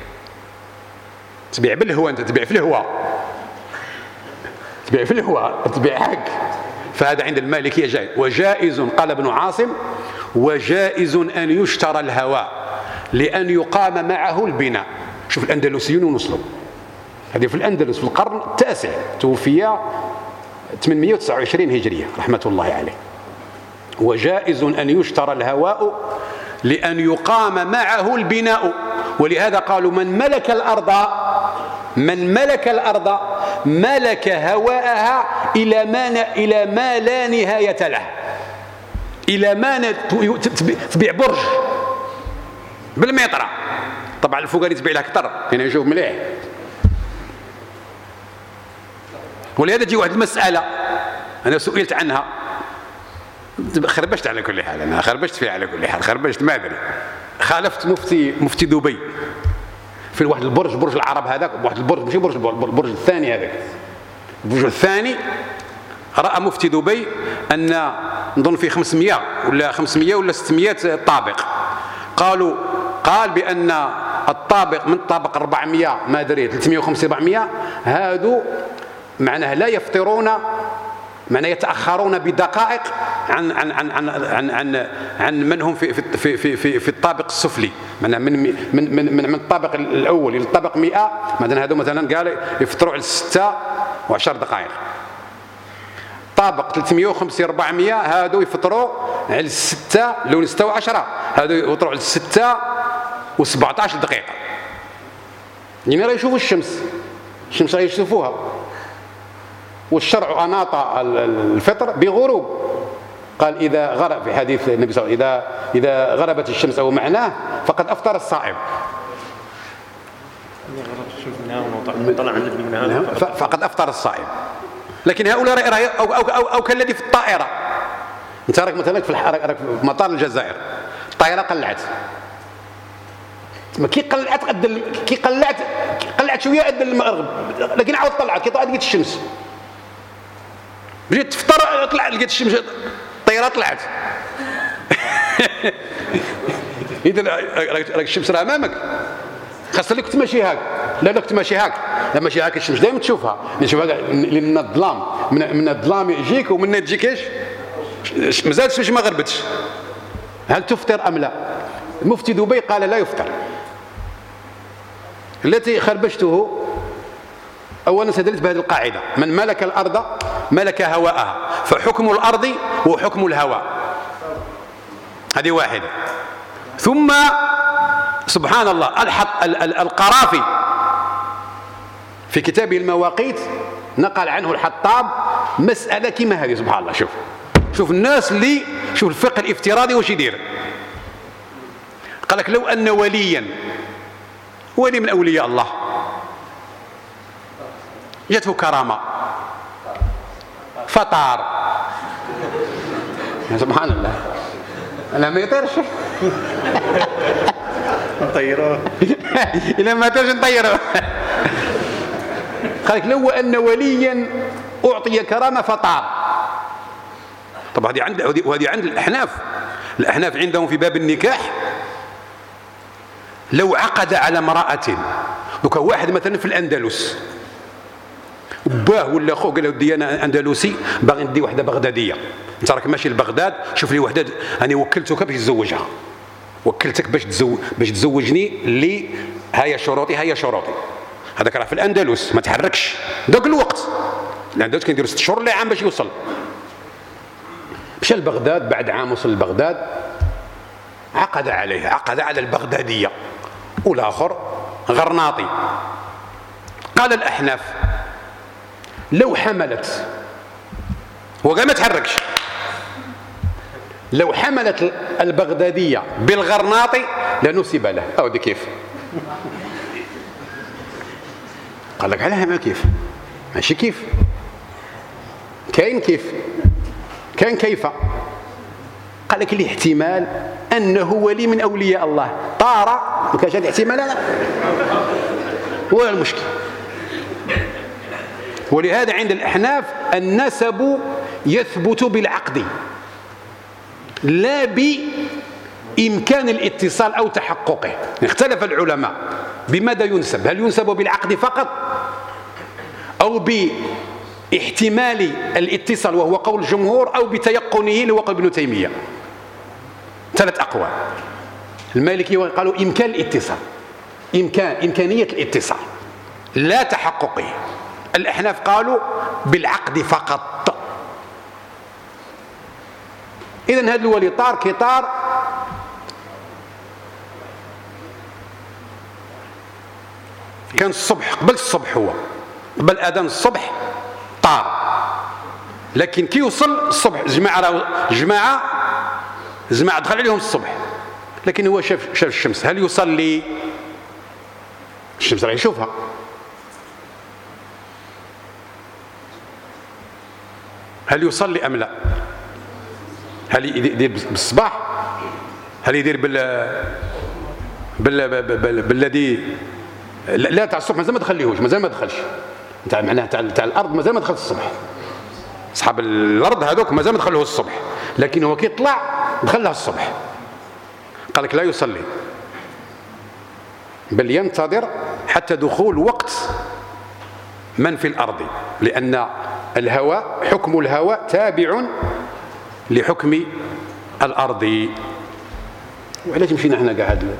تبيع بالهواء، أنت تبيع في الهواء، تبيع في الهواء، تبيع حق. فهذا عند المالكية جائز. وجائز قال ابن عاصم وجائز أن يشترى الهواء لأن يقام معه البناء. شوف الأندلسيون ونصلوا، هذه في الأندلس في القرن التاسع، توفي ثمانمائة وتسعة وعشرين هجرية رحمة الله عليه. وجائز أن يشترى الهواء لأن يقام معه البناء. ولهذا قالوا من ملك الأرض من ملك الأرض ملك هواءها إلى ما إلى ما لا نهاية له، إلى ما تبيع برج بالميطرة. طبعا الفقراء تبيع لها أكثر، هنا نشوف مليح. ولهذا تجي واحد المسألة أنا سئلت عنها، خربشت على كل حال، أنا خربشت فيها على كل حال، خربشت ما أدري. خالفت مفتي مفتي دبي في واحد البرج، برج العرب هذاك، واحد البرج ماشي برج البرج الثاني هذاك، البرج الثاني رأى مفتي دبي أن نظن في خمسمائة ولا خمسمائة ولا ستمائة طابق. قالوا قال بأن الطابق من الطابق أربعمائة ما أدري ثلاثمائة وخمسين أربعمائة هادو معناه لا يفطرون، معناه يتأخرون بدقائق عن عن عن عن عن, عن, عن من هم في في في في في الطابق السفلي، معناه من من من من الطابق الأول إلى الطابق مئة، مثلا هادو مثلا قال يفطروا على ستة وعشر دقائق. طابق ثلاثمائة وخمسين أربعمائة هادو يفطروا على الستة لو ستة وعشرة، هادو يفطروا على الستة وسبعة عشر دقيقة. يعني راه يشوفوا الشمس، الشمس راه يشوفوها. والشرع أناط الفطر بغروب، قال إذا غرب في حديث النبي صلى الله عليه وسلم إذا إذا غربت الشمس أو معناه فقد أفطر الصائم. فقد أفطر الصائم. لكن هؤلاء رأي أو, أو, أو, أو كالذي في الطائرة. أنت راك مثلا في, في مطار الجزائر الطائرة قلعت، تما كي قلعت قد كي قلعت قلعت شويه قد المغرب، لكن عاود طلعت كي طلعت لقيت الشمس، بديت تفطر طلع لقيت الشمس الطياره طلعت. اذا راك الشمس راه امامك، خاص لك تمشي هاك، لا لك تمشي هاك، لا ماشي هاك الشمس دائما تشوفها، نشوفها لان الظلام من, من الظلام يجيك ومن تجيك ايش؟ مازال الشمس ما غربتش. هل تفطر ام لا؟ مفتي دبي قال لا يفطر. التي خربشته اولا استدلت بهذه القاعده: من ملك الارض ملك هواءها، فحكم الارض هو حكم الهواء. هذه واحده. ثم سبحان الله الحط القرافي في كتابه المواقيت نقل عنه الحطاب مساله كما هذه. سبحان الله، شوف شوف الناس اللي شوف الفقه الافتراضي واش يدير. قال لك لو ان وليا ولي من اولياء الله جاته كرامه فطار، سبحان الله، انا ما يطيرش نطيروه الى ما تجي نطيروه. قال لك لو ان وليا اعطي كرامه فطار. طب هذه عند وهذه عند الاحناف. الاحناف عندهم في باب النكاح لو عقد على امراه، دوكا واحد مثلا في الاندلس باه ولا خوه قال له ودي انا اندلسي باغي ندي وحده بغداديه، انت راك ماشي لبغداد، شوف لي وحده انا وكلتك باش تزوجها، وكلتك باش تزوج باش تزوجني اللي هيا شروطي هيا شروطي. هذاك راه في الاندلس ما تحركش ذاك الوقت، الاندلس كيديروا ست شهور لا عام باش يوصل. مشى لبغداد، بعد عام وصل لبغداد عقد عليها، عقد على البغداديه، والاخر غرناطي. قال الاحناف لو حملت، هو قال ما تحركش، لو حملت البغداديه بالغرناطي لنسب له. او دي كيف؟ قال لك علاه ما كيف؟ ماشي كيف، كاين كيف، كان كيف. قال لك الاحتمال انه ولي من اولياء الله طار، ما كانش هذا احتمال، لا هو المشكل. ولهذا عند الأحناف النسب يثبت بالعقد لا بإمكان الاتصال أو تحققه. اختلف العلماء بماذا ينسب، هل ينسب بالعقد فقط أو باحتمال الاتصال وهو قول الجمهور أو بتيقنه اللي هو قول ابن تيمية. ثلاث أقوال. المالكي قالوا إمكان الاتصال، إمكان إمكانية الاتصال لا تحققه. الأحناف قالوا بالعقد فقط. إذن هذا الولي طار كي طار كان الصبح، قبل الصبح، هو قبل أذان الصبح طار، لكن كي وصل الصبح جماعة جماعة جماعة دخل عليهم الصبح، لكن هو شاف شاف الشمس. هل يصلي؟ الشمس راح يشوفها. هل يصلي أم لا؟ هل يدير بالصباح؟ هل يدير بال بال بال بالذي لا تاع الصبح؟ مازال ما دخليهوش، مازال ما دخلش. تاع معناها تاع تاع الارض مازال ما دخل الصبح. اصحاب الارض هذوك مازال ما دخلوه الصبح، لكن هو كي طلع دخل له الصبح. قال لك لا يصلي، بل ينتظر حتى دخول وقت من في الارض، لان الهواء حكم الهواء تابع لحكم الارض. وعلاش مشينا احنا كاع هاد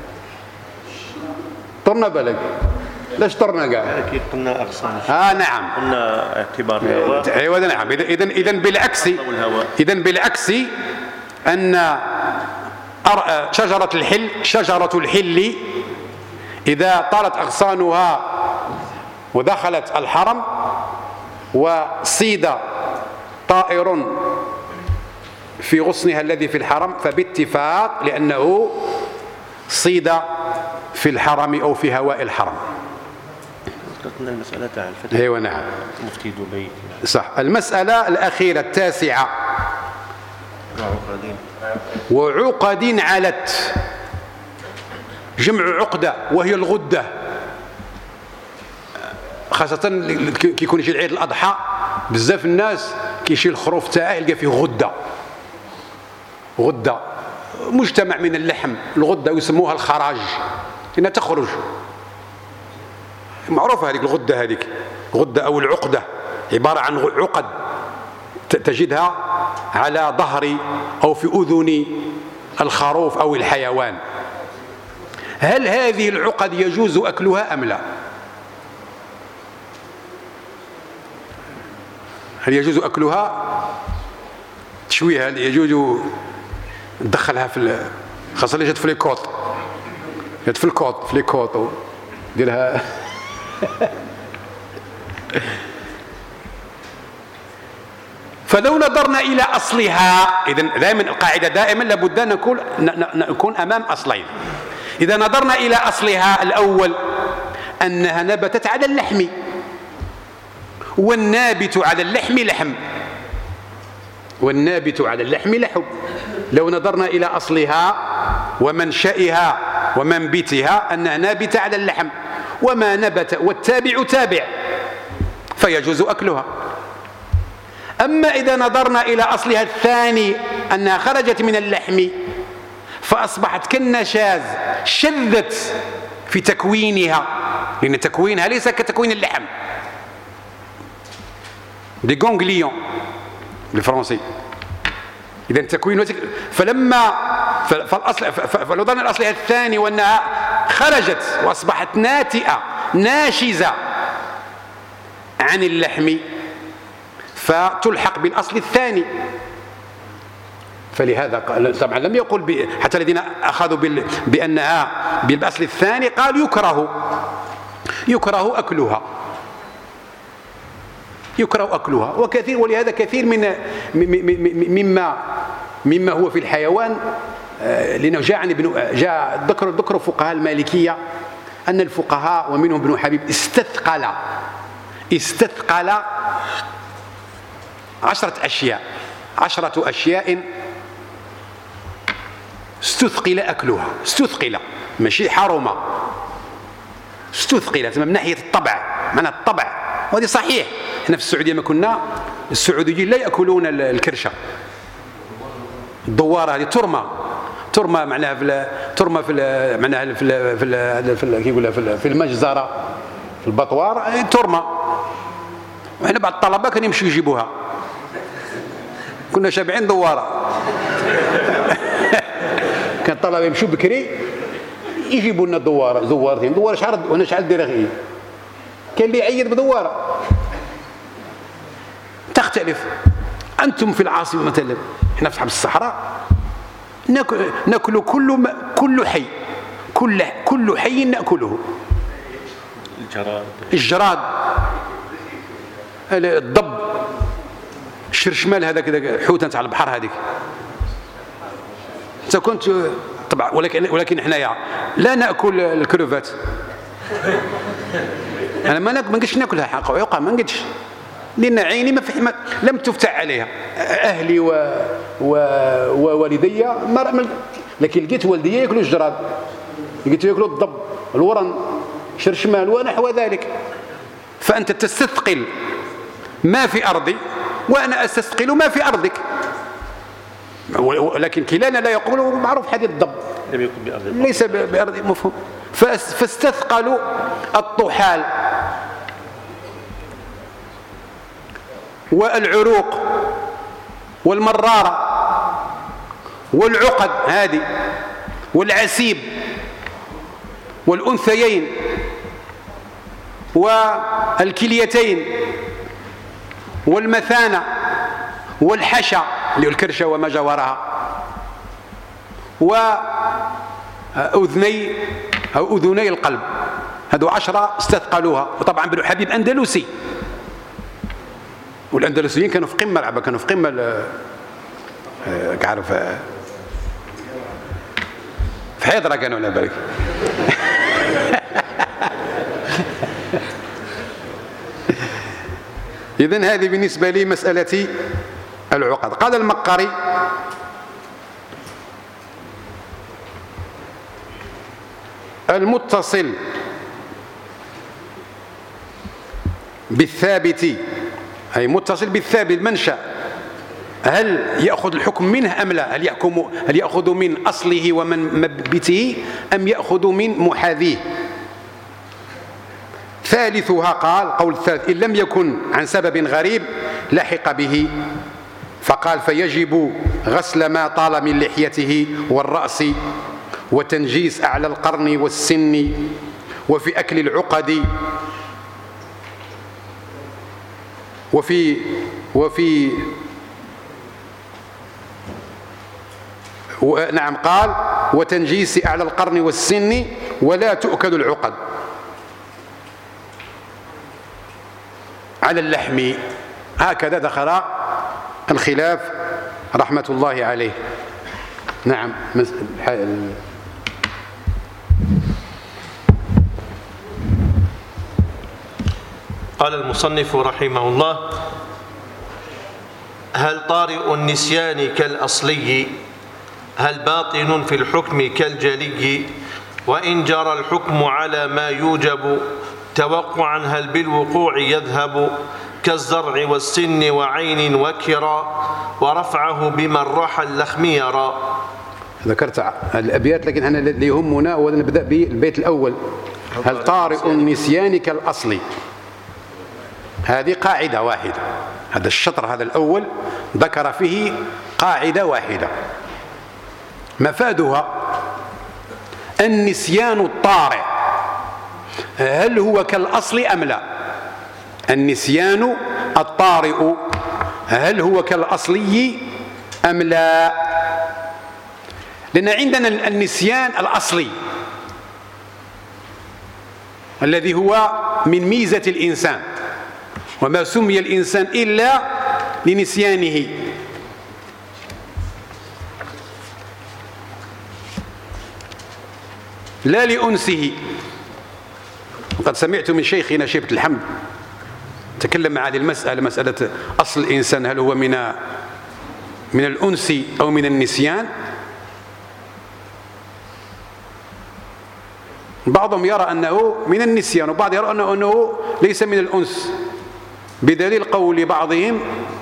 طرنا بالك؟ لاش طرنا كاع؟ كي قلنا اغصان. اه نعم، قلنا اعتبار الهواء. ايوه نعم. اذا اذا اذا بالعكس، اذا بالعكس ان شجره الحل شجره الحل اذا طالت اغصانها ودخلت الحرم وصيد طائر في غصنها الذي في الحرم فباتفاق لأنه صيد في الحرم أو في هواء الحرم. قلنا المسألة تاع الفتح. ايوه نعم. مفتي دبي. صح. المسألة الأخيرة التاسعة. وعقد وعقد علت. جمع عقدة وهي الغدة، خاصة كي يكون يجي العيد الأضحى بزاف الناس كيشيل الخروف تاعه يلقى فيه غدة. غدة مجتمع من اللحم، الغدة يسموها الخراج، إنها تخرج، معروفة هذيك الغدة، هذيك غدة أو العقدة عبارة عن عقد تجدها على ظهر أو في أذن الخروف أو الحيوان. هل هذه العقد يجوز أكلها أم لا؟ هل يجوز أكلها؟ تشويها يجوز ندخلها في، خاصة اللي جات في ليكوط، جات في الكوط في ليكوط ديرها. فلو نظرنا إلى أصلها، إذن دائما القاعدة دائما لابد أن نكون نكون أمام أصلين. إذا نظرنا إلى أصلها الأول أنها نبتت على اللحم، والنابت على اللحم لحم، والنابت على اللحم لحم. لو نظرنا إلى أصلها ومنشئها ومنبتها أنها نابتة على اللحم، وما نبت والتابع تابع فيجوز أكلها. أما إذا نظرنا إلى أصلها الثاني أنها خرجت من اللحم فأصبحت كالنشاز، شذت في تكوينها، لأن تكوينها ليس كتكوين اللحم، دي غونغليون بالفرنسي. إذا تكوين، فلما فالأصل فلو ظن الأصلها الثاني وأنها خرجت وأصبحت ناتئة ناشزة عن اللحم فتلحق بالأصل الثاني. فلهذا طبعا لم يقل حتى الذين أخذوا بأنها بالأصل الثاني قال يكره يكره أكلها، يكره أكلها. وكثير ولهذا كثير من مما مما هو في الحيوان، لأنه جاء عن ابن جاء ذكر ذكر فقهاء المالكية أن الفقهاء ومنهم ابن حبيب استثقل استثقل عشرة أشياء عشرة أشياء استثقل أكلها. استثقل ماشي حرمة، استثقل من ناحية الطبع، معنى الطبع، وهذه صحيح. احنا في السعودية ما كنا، السعوديين لا يأكلون الكرشة، الدوارة هذه ترمى ترمى معناها في ترمى في معناها في في في كيقولها في في المجزرة في البطوار ترمى. وحنا بعض الطلبة كانوا يمشوا يجيبوها، كنا شابعين دوارة. كان الطلبة يمشوا بكري يجيبوا لنا دوارة زوارتين دوارة شحال وانا شحال دير غير كان اللي يعيط بدوارة. تختلف. أنتم في العاصمة مثلا، احنا في الصحراء ناكل ناكل كل ما كل حي كل كل حي ناكله. الجراد الجراد الضب الشرشمال هذا كذا حوته تاع البحر هذيك. انت كنت طبعا ولكن ولكن حنايا لا ناكل الكروفات. انا ما ما نقدرش ناكلها حقا يقع ما نقدرش، لان عيني ما فهم لم تفتح عليها. اهلي و ووالدي ما، لكن لقيت والدي ياكلوا الجراد، لقيت ياكلوا الضب الورن شرشمال ونحو ذلك. فانت تستثقل ما في ارضي وانا استثقل ما في ارضك، ولكن كلانا لا يقول معروف حديث الضب ليس بارض مفهوم. فاستثقلوا الطحال والعروق والمرارة والعقد هذه والعسيب والأنثيين والكليتين والمثانة والحشا اللي هو الكرشة وما جاورها وأذني أو أذني القلب. هذو عشرة استثقلوها. وطبعا ابن حبيب أندلسي، والأندلسيين كانوا في قمة العبة، كانوا في قمة كعرف في حيدرة كانوا على بالك. إذن هذه بالنسبة لي مسألة العقد. قال المقري المتصل بالثابت، أي متصل بالثابت المنشأ، هل يأخذ الحكم منه أم لا؟ هل يحكم هل يأخذ من أصله ومن مبته أم يأخذ من محاذيه؟ ثالثها قال قول الثالث: إن لم يكن عن سبب غريب لحق به، فقال: فيجب غسل ما طال من لحيته والرأس، وتنجيس أعلى القرن والسن، وفي أكل العقد، وفي وفي نعم قال: وتنجيس أعلى القرن والسن، ولا تؤكل العقد على اللحم. هكذا دخل الخلاف رحمة الله عليه. نعم. قال المصنف رحمه الله: هل طارئ النسيان كالأصلي؟ هل باطن في الحكم كالجلي؟ وإن جرى الحكم على ما يوجب توقعا هل بالوقوع يذهب؟ كالزرع والسن وعين وكرا، ورفعه بمن رحى اللخم يرى. ذكرت الأبيات، لكن أنا اللي يهمنا هو نبدأ بالبيت الأول: هل طارئ النسيان كالأصل؟ هذه قاعدة واحدة، هذا الشطر هذا الأول ذكر فيه قاعدة واحدة مفادها: النسيان الطارئ هل هو كالأصل أم لا؟ النسيان الطارئ هل هو كالأصلي أم لا؟ لأن عندنا النسيان الأصلي الذي هو من ميزة الإنسان، وما سمي الإنسان إلا لنسيانه. لا لأنسه. وقد سمعت من شيخنا شيبة الحمد تكلم عن هذه المسألة، مسألة أصل الإنسان هل هو من من الأنس أو من النسيان. بعضهم يرى أنه من النسيان، وبعض يرى أنه, أنه ليس من الأنس، بدليل قول بعضهم: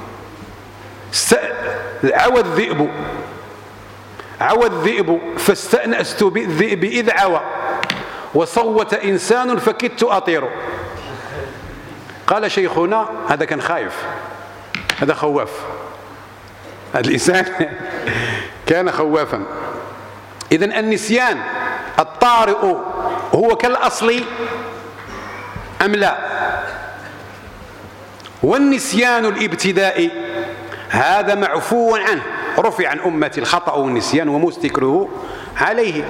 عوى الذئب عوى الذئب فاستأنست بالذئب إذ عوى، وصوت إنسان فكدت أطير. قال شيخنا: هذا كان خايف، هذا خواف، هذا الإنسان كان خوافا. إذن النسيان الطارئ هو كالأصل أم لا؟ والنسيان الابتدائي هذا معفو عنه، رفع عن أمة الخطأ والنسيان ومستكره عليه.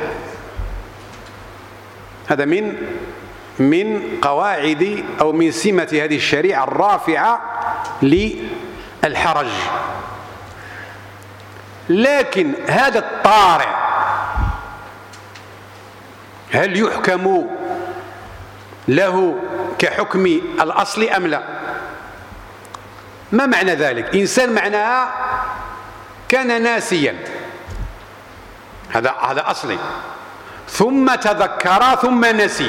هذا من من قواعد أو من سمة هذه الشريعة الرافعة للحرج. لكن هذا الطارئ هل يحكم له كحكم الأصل أم لا؟ ما معنى ذلك؟ إنسان معناها كان ناسيا، هذا هذا أصلي، ثم تذكر ثم نسي.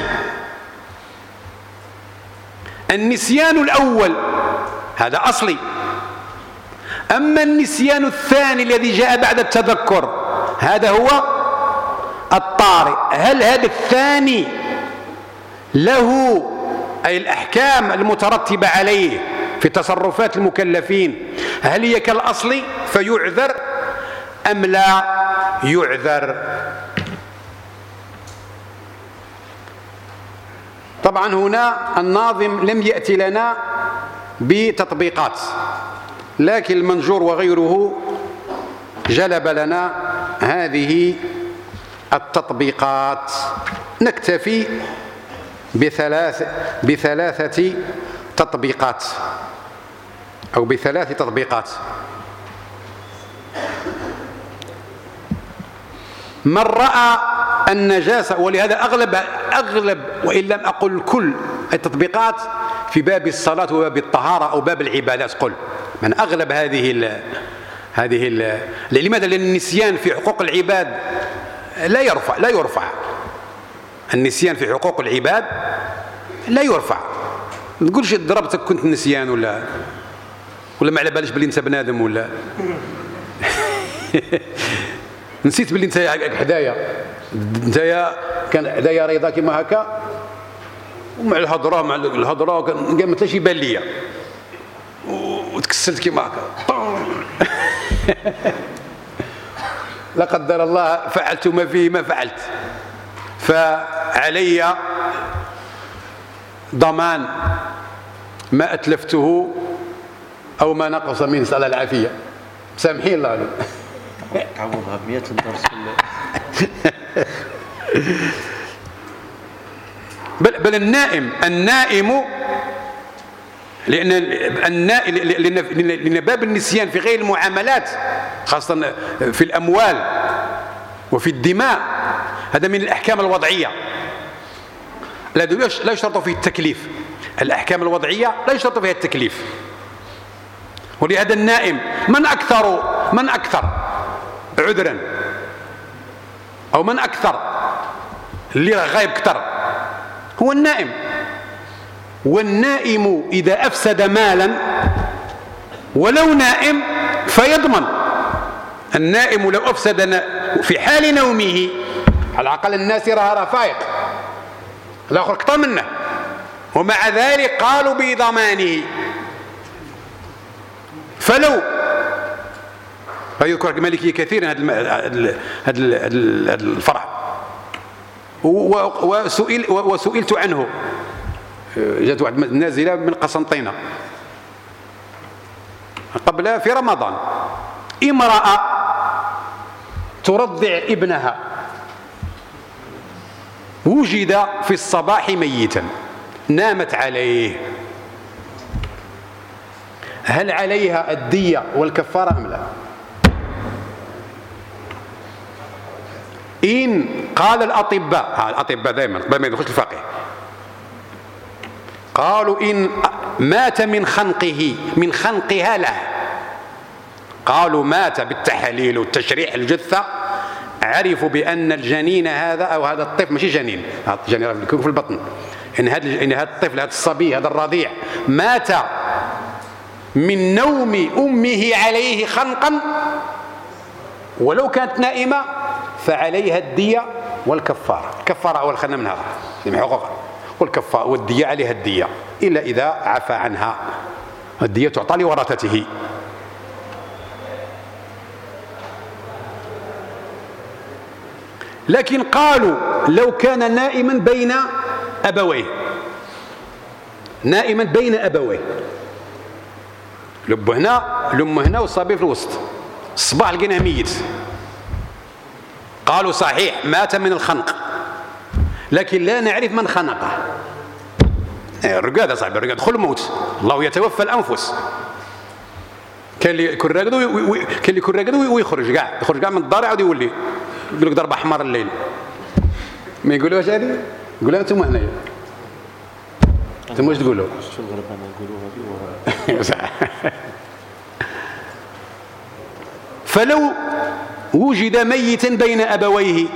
النسيان الأول هذا أصلي، أما النسيان الثاني الذي جاء بعد التذكر هذا هو الطارئ. هل هذا الثاني له أي الأحكام المترتبة عليه في تصرفات المكلفين هل هي كالأصل فيعذر أم لا يعذر؟ طبعا هنا الناظم لم يأتي لنا بتطبيقات، لكن المنجور وغيره جلب لنا هذه التطبيقات. نكتفي بثلاث بثلاثة تطبيقات أو بثلاث تطبيقات. من رأى النجاسة، ولهذا أغلب أغلب وإن لم أقل كل التطبيقات في باب الصلاة وباب الطهارة أو باب العبادات، قل من أغلب هذه ال هذه ال لماذا؟ لأن النسيان في حقوق العباد لا يرفع لا يرفع النسيان في حقوق العباد لا يرفع. ما تقولش ضربتك كنت نسيان ولا ولا ما على بالش بلي انت بنادم ولا نسيت بلي انت حدايا، انت كان حدايا رضا كيما هكا، ومع الهضره مع الهضره كاع ما تلاش يبان ليا وتكسلت كيما هكا لا قدر الله فعلت ما فيه ما فعلت، فعلي ضمان ما أتلفته أو ما نقص منه، نسأل العافية. سامحين الله عليك. تعوضها بمئة درس بل, بل النائم النائم لأن النائم لأن باب النسيان في غير المعاملات خاصة في الأموال وفي الدماء هذا من الأحكام الوضعية لا يشترط فيه التكليف. الأحكام الوضعية لا يشترط فيها التكليف، ولهذا النائم من أكثر من أكثر عذرا أو من أكثر اللي غايب كثر هو النائم. والنائم إذا أفسد مالا ولو نائم فيضمن. النائم لو أفسد في حال نومه على الأقل الناس راه فايق، الآخر كثر منه، ومع ذلك قالوا بضمانه. فلو يذكر المالكية كثيرا هذا الفرع، وسئل وسئلت عنه. جات واحد نازله من قسنطينه قبل في رمضان، امراه ترضع ابنها وجد في الصباح ميتا، نامت عليه، هل عليها الدية والكفارة أم لا؟ إن قال الأطباء الأطباء دائما قبل ما يدخل الفقيه قالوا إن مات من خنقه من خنقها له، قالوا مات بالتحاليل والتشريح الجثة، عرفوا بأن الجنين هذا أو هذا الطفل ماشي جنين، هذا الجنين يكون في البطن، إن هذا إن هذا الطفل هذا الصبي هذا الرضيع مات من نوم أمه عليه خنقا ولو كانت نائمة فعليها الدية والكفارة. الكفارة أول خلنا منها من حقوقها، والكفارة والدية عليها الدية إلا إذا عفى عنها، الدية تعطى لورثته. لكن قالوا لو كان نائما بين أبويه، نائما بين أبويه، لب هنا لم هنا والصبي في الوسط، الصباح لقيناه ميت، قالوا صحيح مات من الخنق لكن لا نعرف من خنقه. الرقاد صاحبي الرقاد دخل الموت، الله يتوفى الأنفس. كان اللي يكون راقد كان اللي يكون راقد ويخرج كاع يخرج كاع من الدار يعاود يولي يقول لك ضربه حمار الليل. ما يقولوش هذه؟ يقولوا انتم هنايا انتم واش تقولوا؟ شو الغربانه نقولوها في. فلو وجد ميتا بين أبويه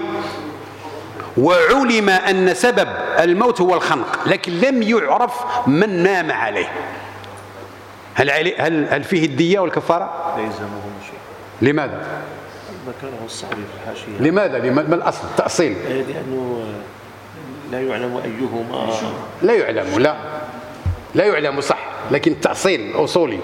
وعلم أن سبب الموت هو الخنق لكن لم يعرف من نام عليه، هل عليه هل هل فيه الدية والكفارة؟ لا يلزمه شيء. لماذا؟ ذكره الصحابي في الحاشية. لماذا؟ ما الأصل التأصيل؟ لأنه لا يعلم أيهما. لا يعلم، لا لا يعلم صح، لكن التأصيل أصولي.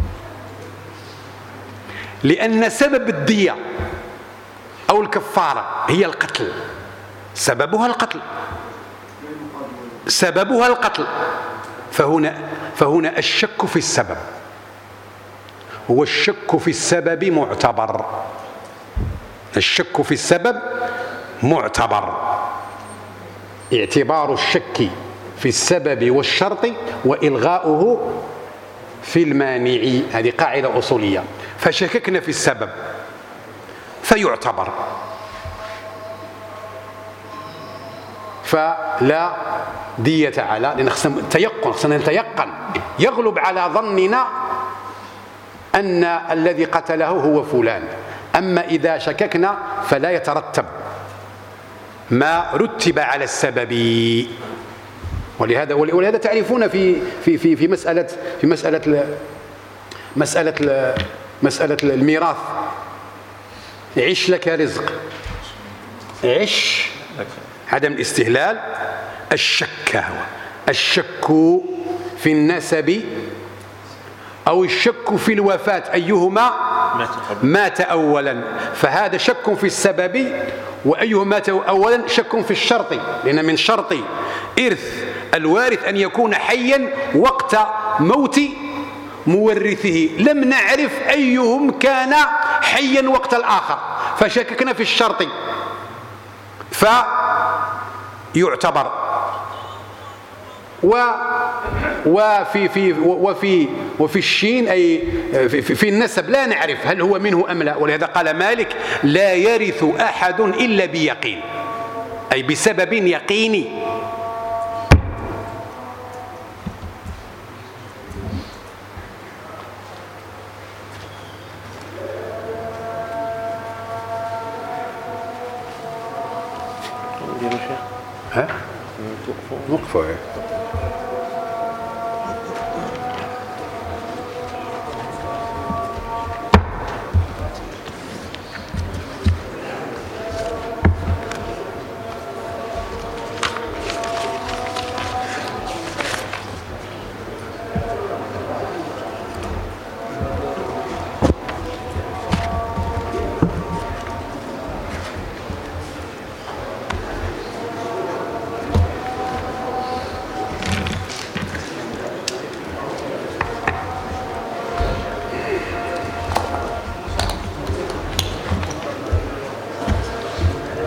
لأن سبب الدية أو الكفارة هي القتل، سببها القتل سببها القتل فهنا فهنا الشك في السبب، هو الشك في السبب معتبر، الشك في السبب معتبر، اعتبار الشك في السبب والشرط وإلغاؤه في المانع، هذه قاعدة أصولية. فشككنا في السبب فيعتبر، فلا دية على، لأن خصنا التيقن، خصنا نتيقن، يغلب على ظننا أن الذي قتله هو فلان. أما إذا شككنا فلا يترتب ما رتب على السبب. ولهذا ولهذا تعرفون في في في في مسألة في مسألة مسألة مسألة الميراث، عش لك رزق، عش عدم الاستهلال، الشك هو الشك في النسب أو الشك في الوفاة، أيهما مات أولا، فهذا شك في السبب، وأيهما مات أولا شك في الشرط، لأن من شرط إرث الوارث أن يكون حيا وقت موت مورثه. لم نعرف أيهم كان حيا وقت الآخر فشككنا في الشرط فيعتبر. و وفي في وفي وفي الشين أي في, في النسب لا نعرف هل هو منه أم لا، ولهذا قال مالك لا يرث أحد إلا بيقين، أي بسبب يقيني. ها؟ نوقفوا.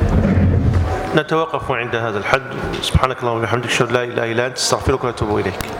نتوقف عند هذا الحد. سبحانك اللهم وبحمدك، اشهد ان لا اله الا انت، استغفرك واتوب اليك.